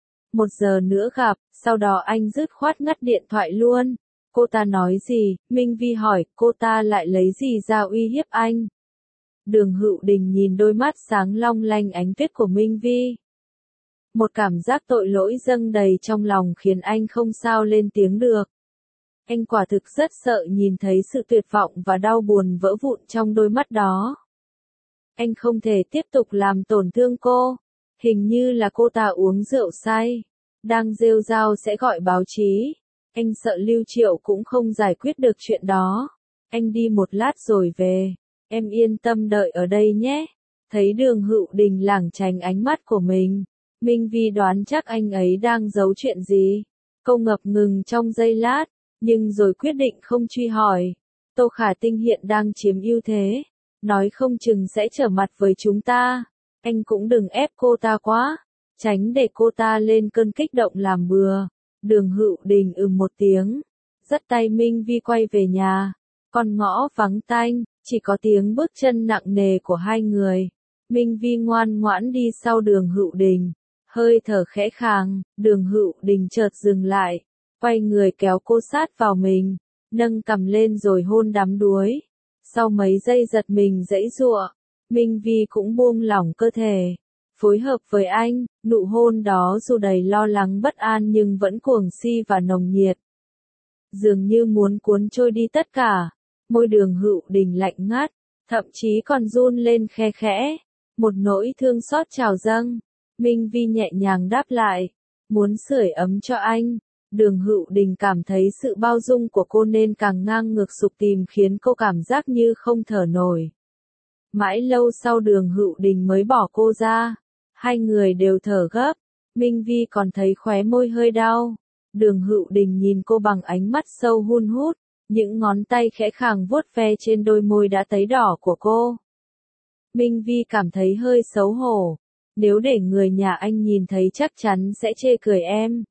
A: 1 giờ nữa gặp. Sau đó anh dứt khoát ngắt điện thoại luôn. Cô ta nói gì? Minh Vi hỏi. Cô ta lại lấy gì ra uy hiếp anh? Đường Hữu Đình nhìn đôi mắt sáng long lanh ánh tuyết của Minh Vi. Một cảm giác tội lỗi dâng đầy trong lòng khiến anh không sao lên tiếng được. Anh quả thực rất sợ nhìn thấy sự tuyệt vọng và đau buồn vỡ vụn trong đôi mắt đó. Anh không thể tiếp tục làm tổn thương cô. Hình như là cô ta uống rượu say. Đang rêu rao sẽ gọi báo chí. Anh sợ Lưu Triệu cũng không giải quyết được chuyện đó. Anh đi một lát rồi về. Em yên tâm đợi ở đây nhé. Thấy Đường Hữu Đình lảng tránh ánh mắt của mình. Minh Vi đoán chắc anh ấy đang giấu chuyện gì. Cô ngập ngừng trong giây lát, nhưng rồi quyết định không truy hỏi. Tô Khả Tinh hiện đang chiếm ưu thế. Nói không chừng sẽ trở mặt với chúng ta. Anh cũng đừng ép cô ta quá. Tránh để cô ta lên cơn kích động làm bừa. Đường Hữu Đình một tiếng. Dắt tay Minh Vi quay về nhà. Con ngõ vắng tanh, chỉ có tiếng bước chân nặng nề của hai người. Minh Vi ngoan ngoãn đi sau Đường Hữu Đình. Hơi thở khẽ khàng, Đường Hữu Đình chợt dừng lại. Quay người kéo cô sát vào mình. Nâng cằm lên rồi hôn đắm đuối. Sau mấy giây giật mình giãy giụa, Minh Vi cũng buông lỏng cơ thể. Phối hợp với anh, nụ hôn đó dù đầy lo lắng bất an nhưng vẫn cuồng si và nồng nhiệt. Dường như muốn cuốn trôi đi tất cả. Môi Đường Hữu Đình lạnh ngắt, thậm chí còn run lên khe khẽ. Một nỗi thương xót trào dâng. Minh Vi nhẹ nhàng đáp lại. Muốn sưởi ấm cho anh. Đường Hữu Đình cảm thấy sự bao dung của cô nên càng ngang ngược sục tìm khiến cô cảm giác như không thở nổi. Mãi lâu sau Đường Hữu Đình mới bỏ cô ra. Hai người đều thở gấp. Minh Vi còn thấy khóe môi hơi đau. Đường Hữu Đình nhìn cô bằng ánh mắt sâu hun hút. Những ngón tay khẽ khàng vuốt ve trên đôi môi đã tấy đỏ của cô. Minh Vi cảm thấy hơi xấu hổ. Nếu để người nhà anh nhìn thấy chắc chắn sẽ chê cười em.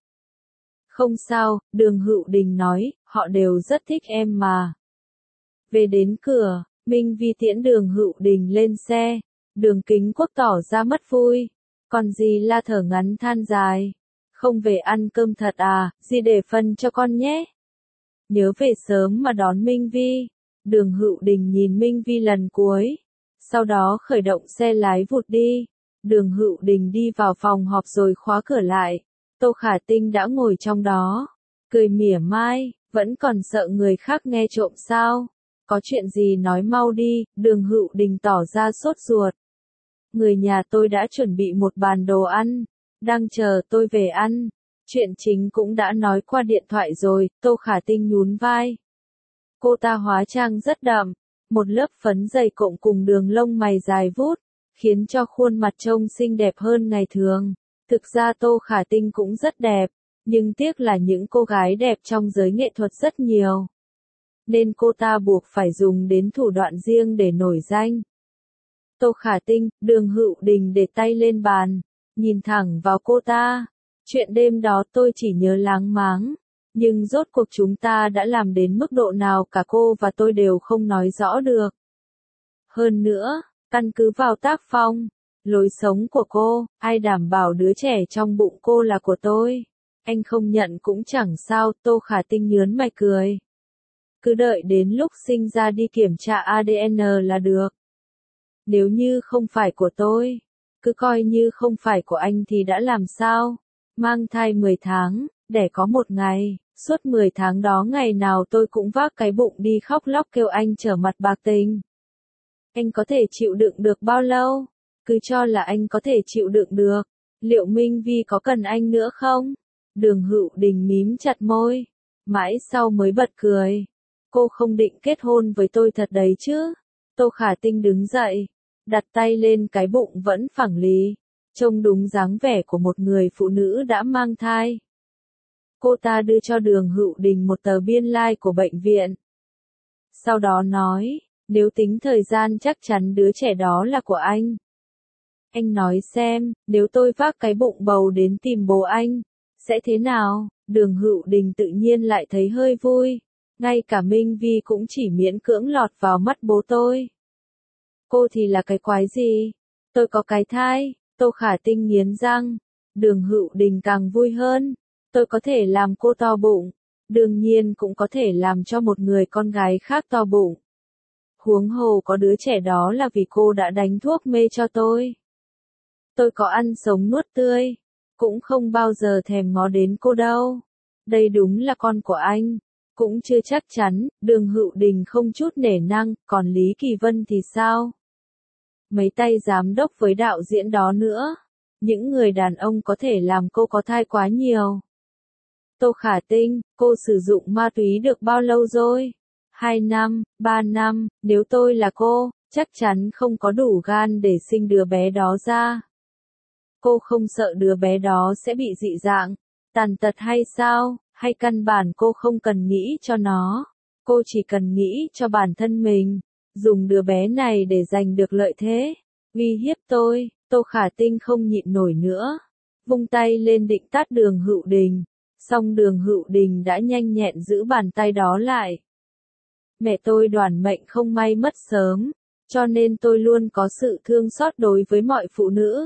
A: Không sao, Đường Hữu Đình nói, họ đều rất thích em mà. Về đến cửa, Minh Vi tiễn Đường Hữu Đình lên xe. Đường Kính Quốc tỏ ra mất vui. Còn dì La thở ngắn than dài. Không về ăn cơm thật à, dì để phân cho con nhé. Nhớ về sớm mà đón Minh Vi. Đường Hữu Đình nhìn Minh Vi lần cuối. Sau đó khởi động xe lái vụt đi. Đường Hữu Đình đi vào phòng họp rồi khóa cửa lại. Tô Khả Tinh đã ngồi trong đó. Cười mỉa mai, vẫn còn sợ người khác nghe trộm sao? Có chuyện gì nói mau đi, Đường Hữu Đình tỏ ra sốt ruột. Người nhà tôi đã chuẩn bị một bàn đồ ăn, đang chờ tôi về ăn. Chuyện chính cũng đã nói qua điện thoại rồi, Tô Khả Tinh nhún vai. Cô ta hóa trang rất đậm, một lớp phấn dày cộng cùng đường lông mày dài vút, khiến cho khuôn mặt trông xinh đẹp hơn ngày thường. Thực ra Tô Khả Tinh cũng rất đẹp, nhưng tiếc là những cô gái đẹp trong giới nghệ thuật rất nhiều. Nên cô ta buộc phải dùng đến thủ đoạn riêng để nổi danh. Tô Khả Tinh, Đường Hữu Đình để tay lên bàn, nhìn thẳng vào cô ta. Chuyện đêm đó tôi chỉ nhớ láng máng, nhưng rốt cuộc chúng ta đã làm đến mức độ nào cả cô và tôi đều không nói rõ được. Hơn nữa, căn cứ vào tác phong, lối sống của cô, ai đảm bảo đứa trẻ trong bụng cô là của tôi. Anh không nhận cũng chẳng sao, Tô Khả Tinh nhớn mày cười. Cứ đợi đến lúc sinh ra đi kiểm tra ADN là được. Nếu như không phải của tôi, cứ coi như không phải của anh thì đã làm sao? Mang thai 10 tháng, đẻ có một ngày, suốt 10 tháng đó ngày nào tôi cũng vác cái bụng đi khóc lóc kêu anh trở mặt bạc tình. Anh có thể chịu đựng được bao lâu? Cứ cho là anh có thể chịu đựng được. Liệu Minh Vi có cần anh nữa không? Đường Hữu Đình mím chặt môi, mãi sau mới bật cười. Cô không định kết hôn với tôi thật đấy chứ? Tô Khả Tinh đứng dậy, đặt tay lên cái bụng vẫn phẳng lì, trông đúng dáng vẻ của một người phụ nữ đã mang thai. Cô ta đưa cho Đường Hữu Đình một tờ biên lai của bệnh viện. Sau đó nói, nếu tính thời gian chắc chắn đứa trẻ đó là của anh. Anh nói xem, nếu tôi vác cái bụng bầu đến tìm bố anh, sẽ thế nào? Đường Hữu Đình tự nhiên lại thấy hơi vui. Ngay cả Minh Vi cũng chỉ miễn cưỡng lọt vào mắt bố tôi. Cô thì là cái quái gì? Tôi có cái thai. Tô Khả Tinh nghiến răng. Đường Hữu Đình càng vui hơn. Tôi có thể làm cô to bụng. Đương nhiên cũng có thể làm cho một người con gái khác to bụng. Huống hồ có đứa trẻ đó là vì cô đã đánh thuốc mê cho tôi. Tôi có ăn sống nuốt tươi, cũng không bao giờ thèm ngó đến cô đâu. Đây đúng là con của anh. Cũng chưa chắc chắn, Đường Hữu Đình không chút nể năng, còn Lý Kỳ Vân thì sao? Mấy tay giám đốc với đạo diễn đó nữa. Những người đàn ông có thể làm cô có thai quá nhiều. Tô Khả Tinh, cô sử dụng ma túy được bao lâu rồi? 2 năm, 3 năm, nếu tôi là cô, chắc chắn không có đủ gan để sinh đứa bé đó ra. Cô không sợ đứa bé đó sẽ bị dị dạng, tàn tật hay sao? Hay căn bản cô không cần nghĩ cho nó, cô chỉ cần nghĩ cho bản thân mình, dùng đứa bé này để giành được lợi thế, uy hiếp tôi. Tô Khả Tinh không nhịn nổi nữa, vung tay lên định tát Đường Hữu Đình, song Đường Hữu Đình đã nhanh nhẹn giữ bàn tay đó lại. Mẹ tôi đoản mệnh không may mất sớm, cho nên tôi luôn có sự thương xót đối với mọi phụ nữ,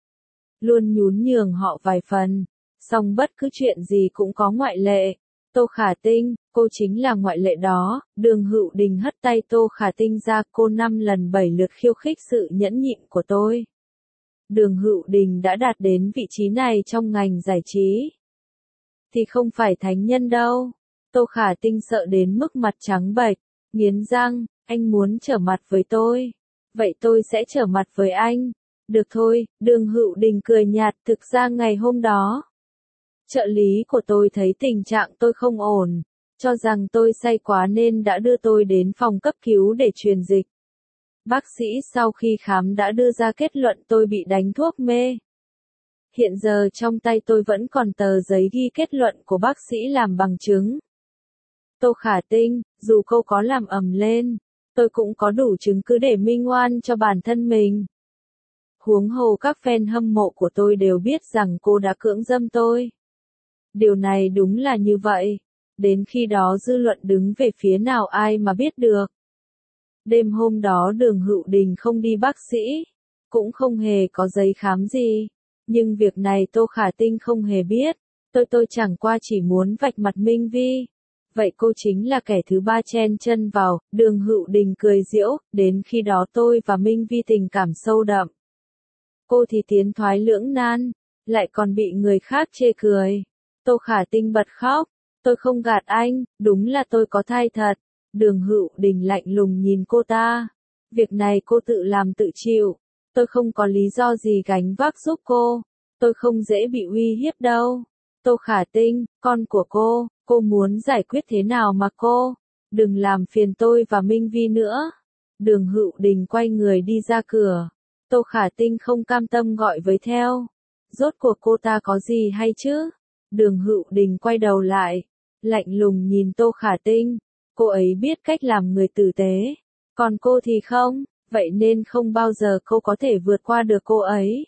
A: luôn nhún nhường họ vài phần. Song bất cứ chuyện gì cũng có ngoại lệ. Tô Khả Tinh, cô chính là ngoại lệ đó. Đường Hữu Đình hất tay Tô Khả Tinh ra, cô 5 lần 7 lượt khiêu khích sự nhẫn nhịn của tôi. Đường Hữu Đình đã đạt đến vị trí này trong ngành giải trí. Thì không phải thánh nhân đâu. Tô Khả Tinh sợ đến mức mặt trắng bệch, nghiến răng, anh muốn trở mặt với tôi. Vậy tôi sẽ trở mặt với anh. Được thôi, Đường Hữu Đình cười nhạt, thực ra ngày hôm đó, trợ lý của tôi thấy tình trạng tôi không ổn, cho rằng tôi say quá nên đã đưa tôi đến phòng cấp cứu để truyền dịch. Bác sĩ sau khi khám đã đưa ra kết luận tôi bị đánh thuốc mê. Hiện giờ trong tay tôi vẫn còn tờ giấy ghi kết luận của bác sĩ làm bằng chứng. Tô Khả Tinh, dù cô có làm ầm lên, tôi cũng có đủ chứng cứ để minh oan cho bản thân mình. Huống hồ các fan hâm mộ của tôi đều biết rằng cô đã cưỡng dâm tôi. Điều này đúng là như vậy. Đến khi đó dư luận đứng về phía nào ai mà biết được. Đêm hôm đó Đường Hữu Đình không đi bác sĩ. cũng không hề có giấy khám gì. Nhưng việc này Tô Khả Tinh không hề biết, tôi chẳng qua chỉ muốn vạch mặt Minh Vi. Vậy cô chính là kẻ thứ ba chen chân vào, Đường Hữu Đình cười giễu, đến khi đó tôi và Minh Vi tình cảm sâu đậm. Cô thì tiến thoái lưỡng nan, lại còn bị người khác chê cười. Tô Khả Tinh bật khóc, tôi không gạt anh, đúng là tôi có thai thật. Đường Hữu Đình lạnh lùng nhìn cô ta. Việc này cô tự làm tự chịu, tôi không có lý do gì gánh vác giúp cô, tôi không dễ bị uy hiếp đâu. Tô Khả Tinh, con của cô muốn giải quyết thế nào mà cô? Đừng làm phiền tôi và Minh Vi nữa. Đường Hữu Đình quay người đi ra cửa. Tô Khả Tinh không cam tâm gọi với theo. Rốt cuộc cô ta có gì hay chứ? Đường Hữu Đình quay đầu lại, lạnh lùng nhìn Tô Khả Tinh. Cô ấy biết cách làm người tử tế, còn cô thì không, vậy nên không bao giờ cô có thể vượt qua được cô ấy.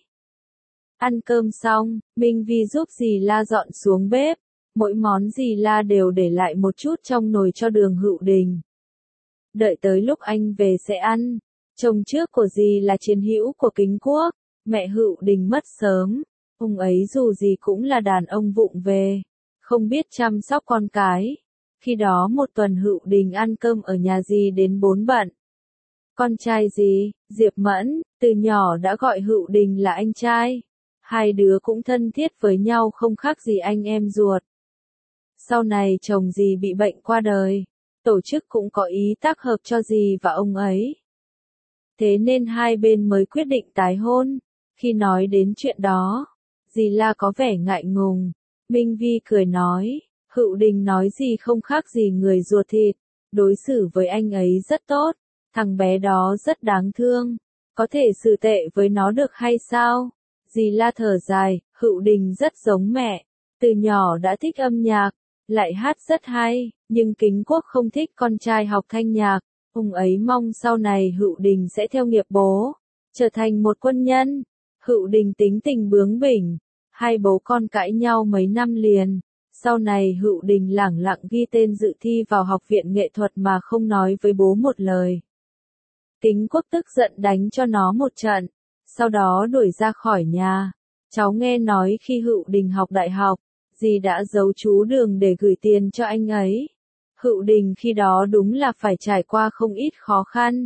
A: Ăn cơm xong, Minh Vi giúp dì La dọn xuống bếp. Mỗi món dì La đều để lại một chút trong nồi cho Đường Hữu Đình. Đợi tới lúc anh về sẽ ăn. Chồng trước của dì là chiến hữu của Kính Quốc. Mẹ Hữu Đình mất sớm. Ông ấy dù gì cũng là đàn ông vụng về, không biết chăm sóc con cái. Khi đó một tuần Hữu Đình ăn cơm ở nhà dì đến 4 bận. Con trai dì, Diệp Mẫn, từ nhỏ đã gọi Hữu Đình là anh trai. Hai đứa cũng thân thiết với nhau không khác gì anh em ruột. Sau này chồng dì bị bệnh qua đời, tổ chức cũng có ý tác hợp cho dì và ông ấy. Thế nên hai bên mới quyết định tái hôn. Khi nói đến chuyện đó, dì La có vẻ ngại ngùng. Minh Vi cười nói, Hữu Đình nói gì không khác gì người ruột thịt, đối xử với anh ấy rất tốt, thằng bé đó rất đáng thương, có thể xử tệ với nó được hay sao? Dì La thở dài, Hữu Đình rất giống mẹ, từ nhỏ đã thích âm nhạc, lại hát rất hay, nhưng Kính Quốc không thích con trai học thanh nhạc, ông ấy mong sau này Hữu Đình sẽ theo nghiệp bố, trở thành một quân nhân. Hữu Đình tính tình bướng bỉnh, hai bố con cãi nhau mấy năm liền, sau này Hữu Đình lẳng lặng ghi tên dự thi vào học viện nghệ thuật mà không nói với bố một lời. Kính Quốc tức giận đánh cho nó một trận, sau đó đuổi ra khỏi nhà. Cháu nghe nói khi Hữu Đình học đại học, dì đã giấu chú Đường để gửi tiền cho anh ấy. Hữu Đình khi đó đúng là phải trải qua không ít khó khăn.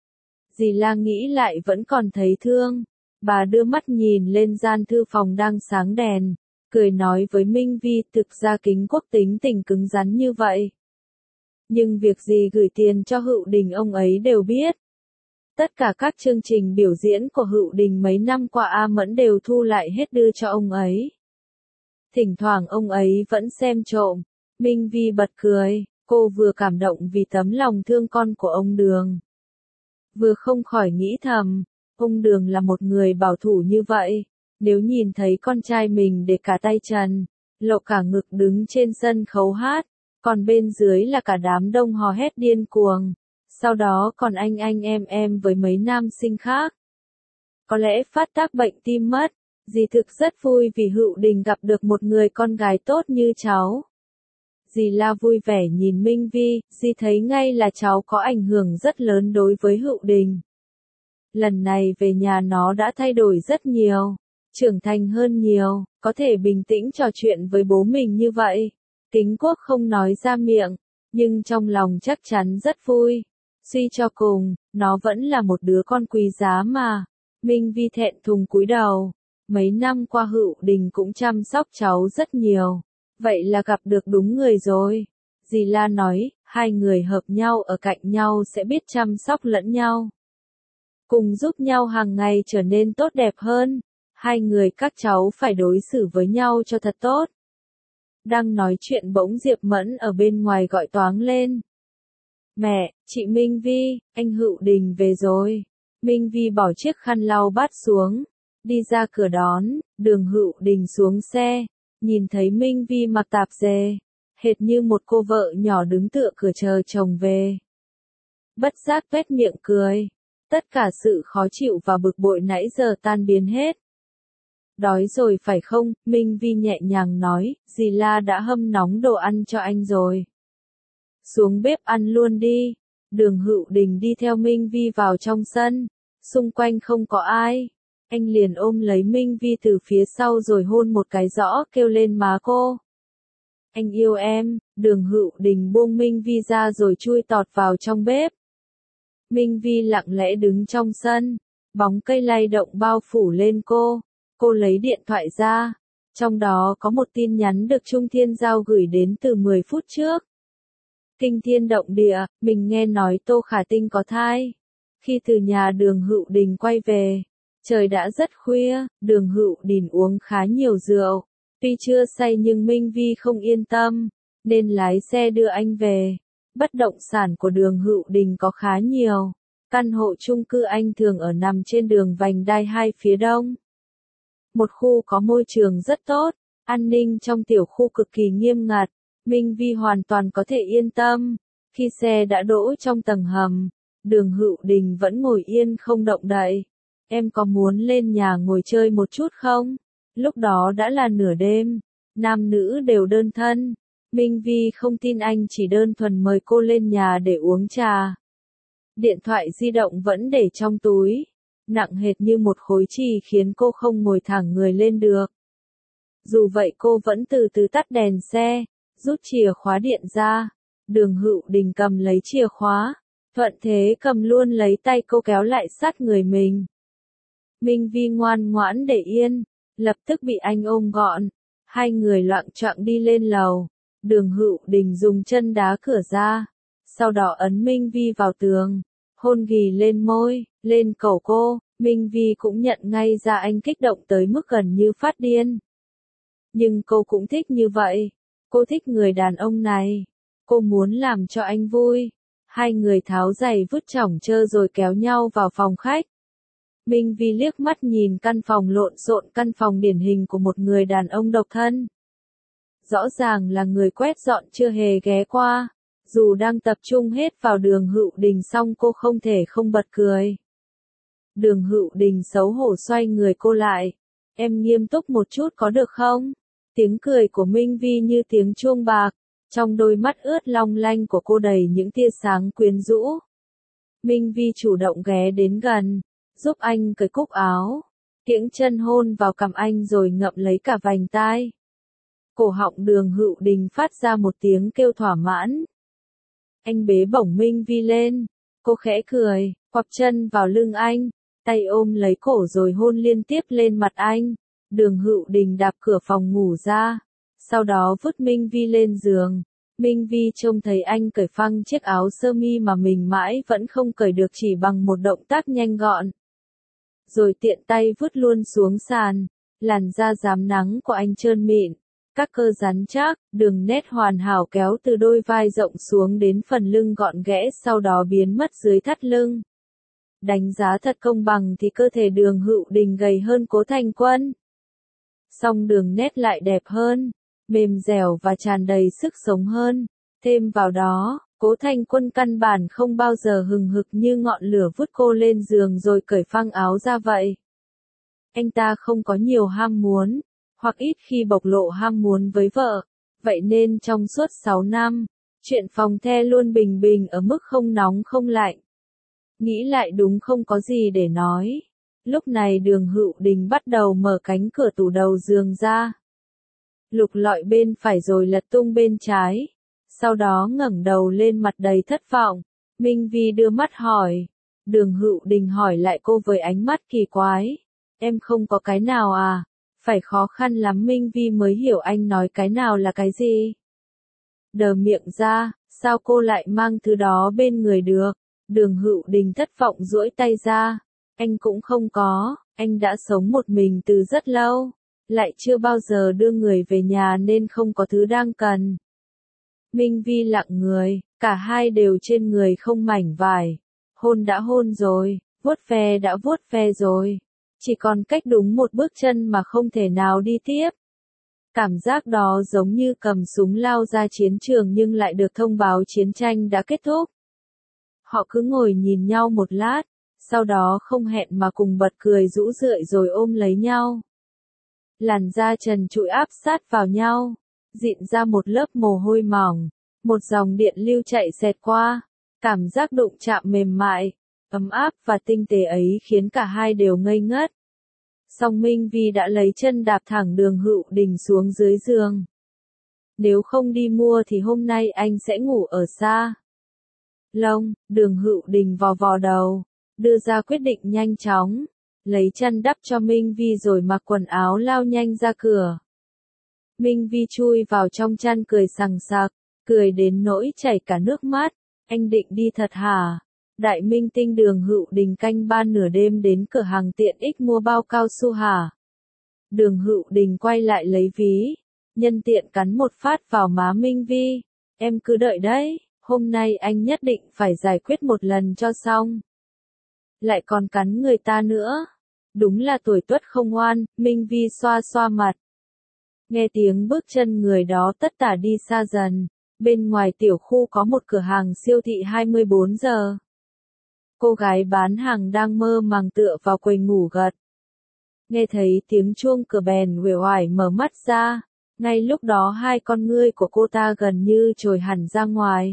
A: Dì La nghĩ lại vẫn còn thấy thương. Bà đưa mắt nhìn lên gian thư phòng đang sáng đèn, cười nói với Minh Vi, thực ra Kính Quốc tính tình cứng rắn như vậy. Nhưng việc gì gửi tiền cho Hữu Đình ông ấy đều biết. Tất cả các chương trình biểu diễn của Hữu Đình mấy năm qua A Mẫn đều thu lại hết đưa cho ông ấy. Thỉnh thoảng ông ấy vẫn xem trộm. Minh Vi bật cười, cô vừa cảm động vì tấm lòng thương con của ông Đường, vừa không khỏi nghĩ thầm, ông Đường là một người bảo thủ như vậy, nếu nhìn thấy con trai mình để cả tay trần, lộ cả ngực đứng trên sân khấu hát, còn bên dưới là cả đám đông hò hét điên cuồng, sau đó còn anh em với mấy nam sinh khác, có lẽ phát tác bệnh tim mất. Dì thực rất vui vì Hữu Đình gặp được một người con gái tốt như cháu. Dì La vui vẻ nhìn Minh Vi, dì thấy ngay là cháu có ảnh hưởng rất lớn đối với Hữu Đình. Lần này về nhà nó đã thay đổi rất nhiều, trưởng thành hơn nhiều, có thể bình tĩnh trò chuyện với bố mình như vậy. Kính Quốc không nói ra miệng, nhưng trong lòng chắc chắn rất vui. Suy cho cùng, nó vẫn là một đứa con quý giá mà. Minh Vi thẹn thùng cúi đầu. Mấy năm qua Hữu Đình cũng chăm sóc cháu rất nhiều. Vậy là gặp được đúng người rồi. Dì La nói, hai người hợp nhau ở cạnh nhau sẽ biết chăm sóc lẫn nhau, cùng giúp nhau hàng ngày trở nên tốt đẹp hơn. Hai người các cháu phải đối xử với nhau cho thật tốt. Đang nói chuyện bỗng Diệp Mẫn ở bên ngoài gọi toáng lên. Mẹ, chị Minh Vi, anh Hữu Đình về rồi. Minh Vi bỏ chiếc khăn lau bát xuống, đi ra cửa đón. Đường Hữu Đình xuống xe, nhìn thấy Minh Vi mặc tạp dề, hệt như một cô vợ nhỏ đứng tựa cửa chờ chồng về. Bất giác tuét miệng cười, tất cả sự khó chịu và bực bội nãy giờ tan biến hết. Đói rồi phải không? Minh Vi nhẹ nhàng nói, dì La đã hâm nóng đồ ăn cho anh rồi. Xuống bếp ăn luôn đi. Đường Hữu Đình đi theo Minh Vi vào trong sân. xung quanh không có ai. Anh liền ôm lấy Minh Vi từ phía sau rồi hôn một cái rõ kêu lên má cô. Anh yêu em. Đường Hữu Đình buông Minh Vi ra rồi chui tọt vào trong bếp. Minh Vi lặng lẽ đứng trong sân, bóng cây lay động bao phủ lên cô. Cô lấy điện thoại ra, trong đó có một tin nhắn được Trung Thiên Giao gửi đến từ 10 phút trước. Kinh thiên động địa, mình nghe nói Tô Khả Tinh có thai. Khi từ nhà Đường Hữu Đình quay về, trời đã rất khuya, Đường Hữu Đình uống khá nhiều rượu. Tuy chưa say nhưng Minh Vi không yên tâm, nên lái xe đưa anh về. Bất động sản của Đường Hữu Đình có khá nhiều. Căn hộ chung cư anh thường ở nằm trên đường vành đai 2 phía đông. Một khu có môi trường rất tốt, an ninh trong tiểu khu cực kỳ nghiêm ngặt. Minh Vi hoàn toàn có thể yên tâm. Khi xe đã đỗ trong tầng hầm, Đường Hữu Đình vẫn ngồi yên không động đậy. Em có muốn lên nhà ngồi chơi một chút không? Lúc đó đã là nửa đêm, nam nữ đều đơn thân. Minh Vi không tin anh chỉ đơn thuần mời cô lên nhà để uống trà. Điện thoại di động vẫn để trong túi, nặng hệt như một khối chì khiến cô không ngồi thẳng người lên được. Dù vậy cô vẫn từ từ tắt đèn xe, rút chìa khóa điện ra. Đường Hữu Đình cầm lấy chìa khóa, thuận thế cầm luôn lấy tay cô kéo lại sát người mình. Minh Vi ngoan ngoãn để yên, lập tức bị anh ôm gọn. Hai người loạng choạng đi lên lầu. Đường Hữu Đình dùng chân đá cửa ra, sau đó ấn Minh Vi vào tường, hôn ghì lên môi, lên cổ cô. Minh Vi cũng nhận ngay ra anh kích động tới mức gần như phát điên. Nhưng cô cũng thích như vậy. Cô thích người đàn ông này. Cô muốn làm cho anh vui. Hai người tháo giày vứt chỏng chơ rồi kéo nhau vào phòng khách. Minh Vi liếc mắt nhìn căn phòng lộn xộn, căn phòng điển hình của một người đàn ông độc thân. Rõ ràng là người quét dọn chưa hề ghé qua. Dù đang tập trung hết vào Đường Hữu Đình song cô không thể không bật cười. Đường Hữu Đình xấu hổ xoay người cô lại. Em nghiêm túc một chút có được không? Tiếng cười của Minh Vi như tiếng chuông bạc. Trong đôi mắt ướt long lanh của cô đầy những tia sáng quyến rũ. Minh Vi chủ động ghé đến gần, giúp anh cởi cúc áo. Kiễng chân hôn vào cằm anh rồi ngậm lấy cả vành tai. Cổ họng Đường Hữu Đình phát ra một tiếng kêu thỏa mãn. Anh bế bổng Minh Vi lên. Cô khẽ cười, quặp chân vào lưng anh, tay ôm lấy cổ rồi hôn liên tiếp lên mặt anh. Đường Hữu Đình đạp cửa phòng ngủ ra, sau đó vứt Minh Vi lên giường. Minh Vi trông thấy anh cởi phăng chiếc áo sơ mi mà mình mãi vẫn không cởi được chỉ bằng một động tác nhanh gọn. Rồi tiện tay vứt luôn xuống sàn. Làn da rám nắng của anh trơn mịn, các cơ rắn chắc, đường nét hoàn hảo kéo từ đôi vai rộng xuống đến phần lưng gọn ghẽ sau đó biến mất dưới thắt lưng. Đánh giá thật công bằng thì cơ thể Đường Hữu Đình gầy hơn Cố Thành Quân. Song đường nét lại đẹp hơn, mềm dẻo và tràn đầy sức sống hơn. Thêm vào đó, Cố Thành Quân căn bản không bao giờ hừng hực như ngọn lửa vứt cô lên giường rồi cởi phăng áo ra vậy. Anh ta không có nhiều ham muốn, hoặc ít khi bộc lộ ham muốn với vợ. Vậy nên trong suốt 6 năm, chuyện phòng the luôn bình bình ở mức không nóng không lạnh. Nghĩ lại đúng không có gì để nói. Lúc này Đường Hữu Đình bắt đầu mở cánh cửa tủ đầu giường ra. Lục lọi bên phải rồi lật tung bên trái. Sau đó ngẩng đầu lên mặt đầy thất vọng. Minh Vi đưa mắt hỏi. Đường Hữu Đình hỏi lại cô với ánh mắt kỳ quái. Em không có cái nào à? Phải khó khăn lắm Minh Vi mới hiểu anh nói cái nào là cái gì. Đờ miệng ra, sao cô lại mang thứ đó bên người được? Đường Hữu Đình thất vọng duỗi tay ra. Anh cũng không có, anh đã sống một mình từ rất lâu. Lại chưa bao giờ đưa người về nhà nên không có thứ đang cần. Minh Vi lặng người, cả hai đều trên người không mảnh vải. Hôn đã hôn rồi, vuốt ve đã vuốt ve rồi. Chỉ còn cách đúng một bước chân mà không thể nào đi tiếp. Cảm giác đó giống như cầm súng lao ra chiến trường nhưng lại được thông báo chiến tranh đã kết thúc. Họ cứ ngồi nhìn nhau một lát, sau đó không hẹn mà cùng bật cười rũ rượi rồi ôm lấy nhau. Làn da trần trụi áp sát vào nhau, dịn ra một lớp mồ hôi mỏng, một dòng điện lưu chạy xẹt qua, cảm giác đụng chạm mềm mại, Ấm áp và tinh tế ấy khiến cả hai đều ngây ngất. Song Minh Vi đã lấy chân đạp thẳng Đường Hữu Đình xuống dưới giường. Nếu không đi mua thì hôm nay anh sẽ ngủ ở xa lông. Đường Hữu Đình vò vò đầu, đưa ra quyết định nhanh chóng, lấy chăn đắp cho Minh Vi rồi mặc quần áo lao nhanh ra cửa. Minh Vi chui vào trong chăn cười sằng sặc, cười đến nỗi chảy cả nước mắt. Anh định đi thật hả? Đại minh tinh Đường Hữu Đình canh ba nửa đêm đến cửa hàng tiện ích mua bao cao su hả? Đường Hữu Đình quay lại lấy ví, nhân tiện cắn một phát vào má Minh Vi. Em cứ đợi đấy, hôm nay anh nhất định phải giải quyết một lần cho xong. Lại còn cắn người ta nữa. Đúng là tuổi tuất không ngoan. Minh Vi xoa xoa mặt. Nghe tiếng bước chân người đó tất tả đi xa dần. Bên ngoài tiểu khu có một cửa hàng siêu thị 24 giờ. Cô gái bán hàng đang mơ màng tựa vào quầy ngủ gật. Nghe thấy tiếng chuông cửa bèn uể oải mở mắt ra. Ngay lúc đó hai con ngươi của cô ta gần như trồi hẳn ra ngoài.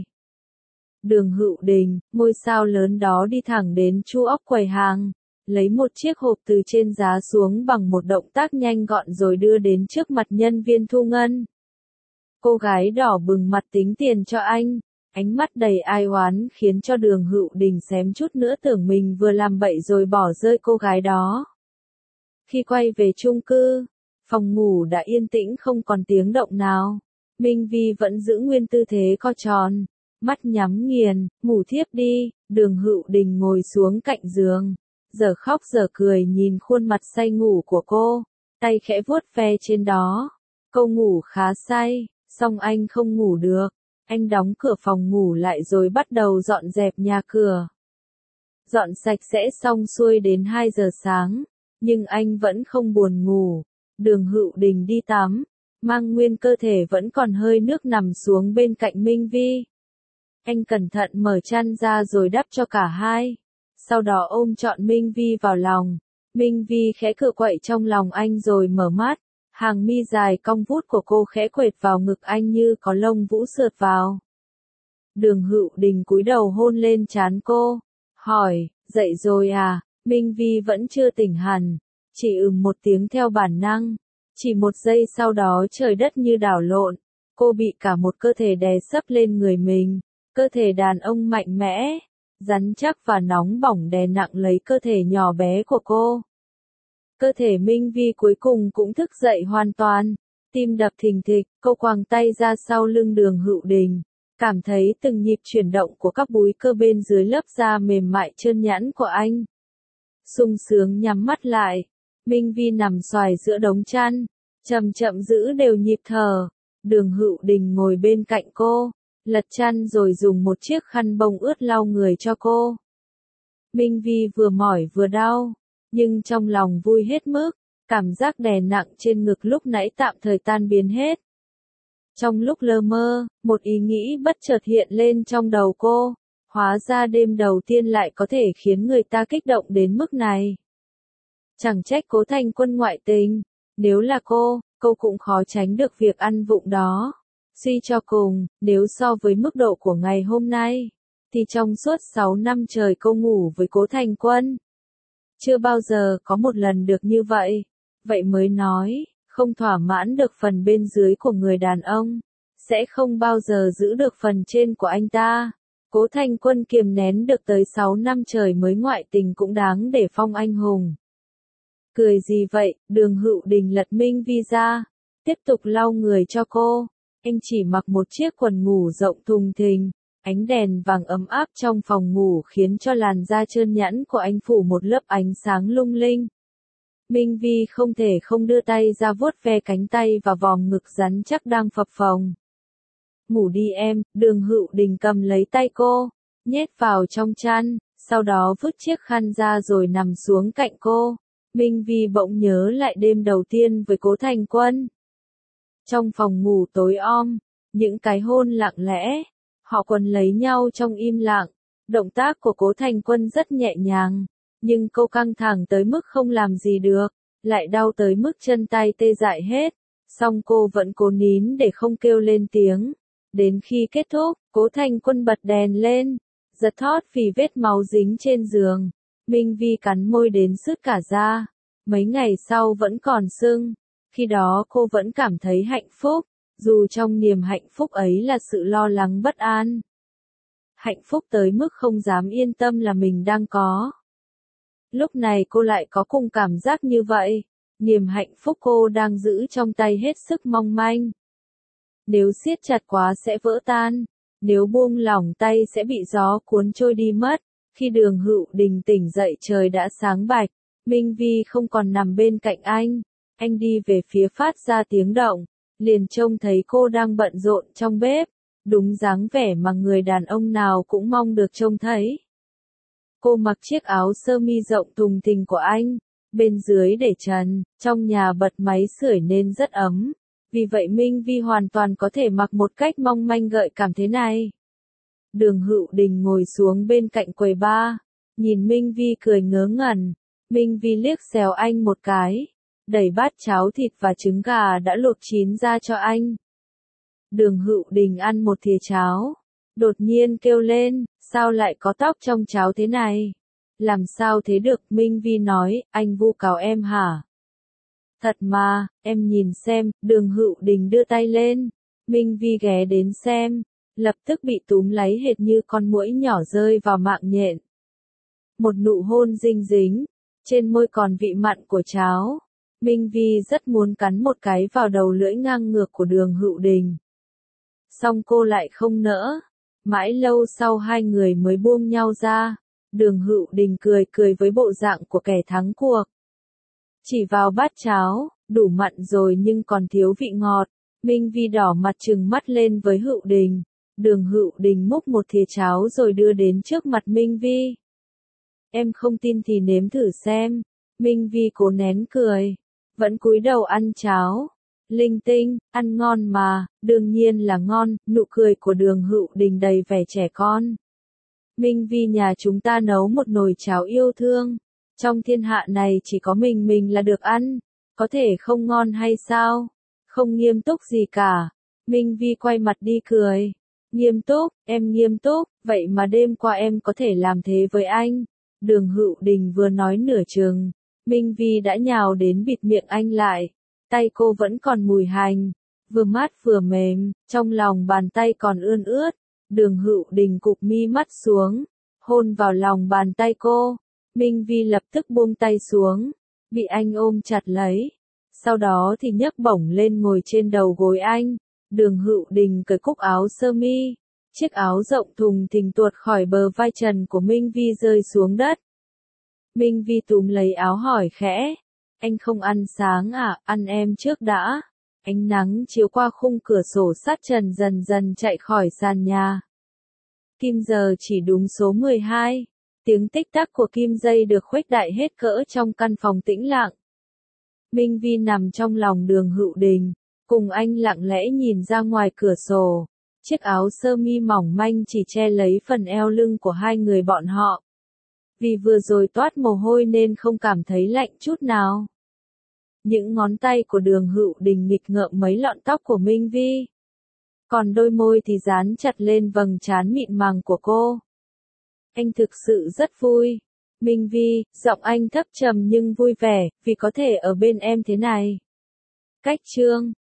A: Đường Hữu Đình, ngôi sao lớn đó đi thẳng đến chu ốc quầy hàng, lấy một chiếc hộp từ trên giá xuống bằng một động tác nhanh gọn rồi đưa đến trước mặt nhân viên thu ngân. Cô gái đỏ bừng mặt tính tiền cho anh, ánh mắt đầy ai oán khiến cho Đường Hữu Đình xém chút nữa tưởng mình vừa làm bậy rồi bỏ rơi cô gái đó. Khi quay về chung cư, phòng ngủ đã yên tĩnh không còn tiếng động nào. Minh Vi vẫn giữ nguyên tư thế co tròn, mắt nhắm nghiền, ngủ thiếp đi. Đường Hữu Đình ngồi xuống cạnh giường, giờ khóc giờ cười nhìn khuôn mặt say ngủ của cô, tay khẽ vuốt ve trên đó. Cô ngủ khá say, song anh không ngủ được. Anh đóng cửa phòng ngủ lại rồi bắt đầu dọn dẹp nhà cửa. Dọn sạch sẽ xong xuôi đến 2 giờ sáng, nhưng anh vẫn không buồn ngủ. Đường Hữu Đình đi tắm, mang nguyên cơ thể vẫn còn hơi nước nằm xuống bên cạnh Minh Vi. Anh cẩn thận mở chăn ra rồi đắp cho cả hai. Sau đó ôm trọn Minh Vi vào lòng. Minh Vi khẽ cựa quậy trong lòng anh rồi mở mắt. Hàng mi dài cong vút của cô khẽ quệt vào ngực anh như có lông vũ sượt vào. Đường Hữu Đình cúi đầu hôn lên trán cô, hỏi, dậy rồi à? Minh Vi vẫn chưa tỉnh hẳn, chỉ một tiếng theo bản năng. Chỉ một giây sau đó trời đất như đảo lộn, cô bị cả một cơ thể đè sấp lên người mình, cơ thể đàn ông mạnh mẽ, rắn chắc và nóng bỏng đè nặng lấy cơ thể nhỏ bé của cô. Cơ thể Minh Vi cuối cùng cũng thức dậy hoàn toàn, tim đập thình thịch, cô quàng tay ra sau lưng Đường Hữu Đình, cảm thấy từng nhịp chuyển động của các múi cơ bên dưới lớp da mềm mại trơn nhẵn của anh. Sung sướng nhắm mắt lại, Minh Vi nằm xoài giữa đống chăn, chậm chậm giữ đều nhịp thở. Đường Hữu Đình ngồi bên cạnh cô, lật chăn rồi dùng một chiếc khăn bông ướt lau người cho cô. Minh Vi vừa mỏi vừa đau, nhưng trong lòng vui hết mức, cảm giác đè nặng trên ngực lúc nãy tạm thời tan biến hết. Trong lúc lơ mơ, một ý nghĩ bất chợt hiện lên trong đầu cô, hóa ra đêm đầu tiên lại có thể khiến người ta kích động đến mức này. Chẳng trách Cố Thành Quân ngoại tình, nếu là cô cũng khó tránh được việc ăn vụng đó. Suy cho cùng, nếu so với mức độ của ngày hôm nay, thì trong suốt 6 năm trời cô ngủ với Cố Thành Quân, chưa bao giờ có một lần được như vậy. Vậy mới nói, không thỏa mãn được phần bên dưới của người đàn ông, sẽ không bao giờ giữ được phần trên của anh ta. Cố Thành Quân kiềm nén được tới 6 năm trời mới ngoại tình cũng đáng để phong anh hùng. Cười gì vậy? Đường Hữu Đình lật Minh Vi ra, tiếp tục lau người cho cô. Anh chỉ mặc một chiếc quần ngủ rộng thùng thình, ánh đèn vàng ấm áp trong phòng ngủ khiến cho làn da trơn nhẵn của anh phủ một lớp ánh sáng lung linh. Minh Vi không thể không đưa tay ra vuốt ve cánh tay và vòng ngực rắn chắc đang phập phồng. Ngủ đi em. Đường Hữu Đình cầm lấy tay cô, nhét vào trong chăn, sau đó vứt chiếc khăn ra rồi nằm xuống cạnh cô. Minh Vi bỗng nhớ lại đêm đầu tiên với Cố Thành Quân. Trong phòng ngủ tối om, những cái hôn lặng lẽ, họ quấn lấy nhau trong im lặng. Động tác của Cố Thành Quân rất nhẹ nhàng, nhưng cô căng thẳng tới mức không làm gì được, lại đau tới mức chân tay tê dại hết. Song cô vẫn cố nín để không kêu lên tiếng. Đến khi kết thúc, Cố Thành Quân bật đèn lên, giật thót vì vết máu dính trên giường. Minh Vi cắn môi đến sứt cả da. Mấy ngày sau vẫn còn sưng. Khi đó cô vẫn cảm thấy hạnh phúc, dù trong niềm hạnh phúc ấy là sự lo lắng bất an. Hạnh phúc tới mức không dám yên tâm là mình đang có. Lúc này cô lại có cùng cảm giác như vậy. Niềm hạnh phúc cô đang giữ trong tay hết sức mong manh. Nếu siết chặt quá sẽ vỡ tan. Nếu buông lỏng tay sẽ bị gió cuốn trôi đi mất. Khi Đường Hữu Đình tỉnh dậy trời đã sáng bạch. Minh Vi không còn nằm bên cạnh anh. Anh đi về phía phát ra tiếng động. Liền trông thấy cô đang bận rộn trong bếp. Đúng dáng vẻ mà người đàn ông nào cũng mong được trông thấy. Cô mặc chiếc áo sơ mi rộng thùng thình của anh. Bên dưới để trần, trong nhà bật máy sưởi nên rất ấm. Vì vậy Minh Vi hoàn toàn có thể mặc một cách mong manh gợi cảm thế này. Đường Hữu Đình ngồi xuống bên cạnh quầy bar, nhìn Minh Vi cười ngớ ngẩn. Minh Vi liếc xéo anh một cái, đẩy bát cháo thịt và trứng gà đã luộc chín ra cho anh. Đường Hữu Đình ăn một thìa cháo, đột nhiên kêu lên, sao lại có tóc trong cháo thế này? Làm sao thế được? Minh Vi nói, anh vu cáo em hả? Thật mà, em nhìn xem. Đường Hữu Đình đưa tay lên. Minh Vi ghé đến xem, lập tức bị túm lấy hệt như con muỗi nhỏ rơi vào mạng nhện. Một nụ hôn dinh dính, trên môi còn vị mặn của cháo. Minh Vi rất muốn cắn một cái vào đầu lưỡi ngang ngược của Đường Hữu Đình. Song cô lại không nỡ. Mãi lâu sau hai người mới buông nhau ra. Đường Hữu Đình cười cười với bộ dạng của kẻ thắng cuộc. Chỉ vào bát cháo, đủ mặn rồi nhưng còn thiếu vị ngọt. Minh Vi đỏ mặt trừng mắt lên với Hữu Đình. Đường Hữu Đình múc một thìa cháo rồi đưa đến trước mặt Minh Vi. Em không tin thì nếm thử xem. Minh Vi cố nén cười, vẫn cúi đầu ăn cháo. Linh tinh, ăn ngon mà, đương nhiên là ngon. Nụ cười của Đường Hữu Đình đầy vẻ trẻ con. Minh Vi, nhà chúng ta nấu một nồi cháo yêu thương. Trong thiên hạ này chỉ có mình là được ăn. Có thể không ngon hay sao? Không nghiêm túc gì cả. Minh Vi quay mặt đi cười. Nghiêm túc, em nghiêm túc, vậy mà đêm qua em có thể làm thế với anh. Đường Hữu Đình vừa nói nửa chừng, Minh Vi đã nhào đến bịt miệng anh lại. Tay cô vẫn còn mùi hành, vừa mát vừa mềm, trong lòng bàn tay còn ươn ướt. Đường Hữu Đình cụp mi mắt xuống, hôn vào lòng bàn tay cô. Minh Vi lập tức buông tay xuống, bị anh ôm chặt lấy. Sau đó thì nhấc bổng lên ngồi trên đầu gối anh. Đường Hữu Đình cởi cúc áo sơ mi. Chiếc áo rộng thùng thình tuột khỏi bờ vai trần của Minh Vi rơi xuống đất. Minh Vi túm lấy áo hỏi khẽ. Anh không ăn sáng à? Ăn em trước đã. Ánh nắng chiếu qua khung cửa sổ sát trần dần dần chạy khỏi sàn nhà. Kim giờ chỉ đúng số 12. Tiếng tích tắc của kim dây được khuếch đại hết cỡ trong căn phòng tĩnh lặng. Minh Vi nằm trong lòng Đường Hữu Đình, cùng anh lặng lẽ nhìn ra ngoài cửa sổ. Chiếc áo sơ mi mỏng manh chỉ che lấy phần eo lưng của hai người bọn họ. Vì vừa rồi toát mồ hôi nên không cảm thấy lạnh chút nào. Những ngón tay của Đường Hữu Đình nghịch ngợm mấy lọn tóc của Minh Vi. Còn đôi môi thì dán chặt lên vầng trán mịn màng của cô. Anh thực sự rất vui. Minh Vi, giọng anh thấp trầm nhưng vui vẻ, vì có thể ở bên em thế này. Cách chương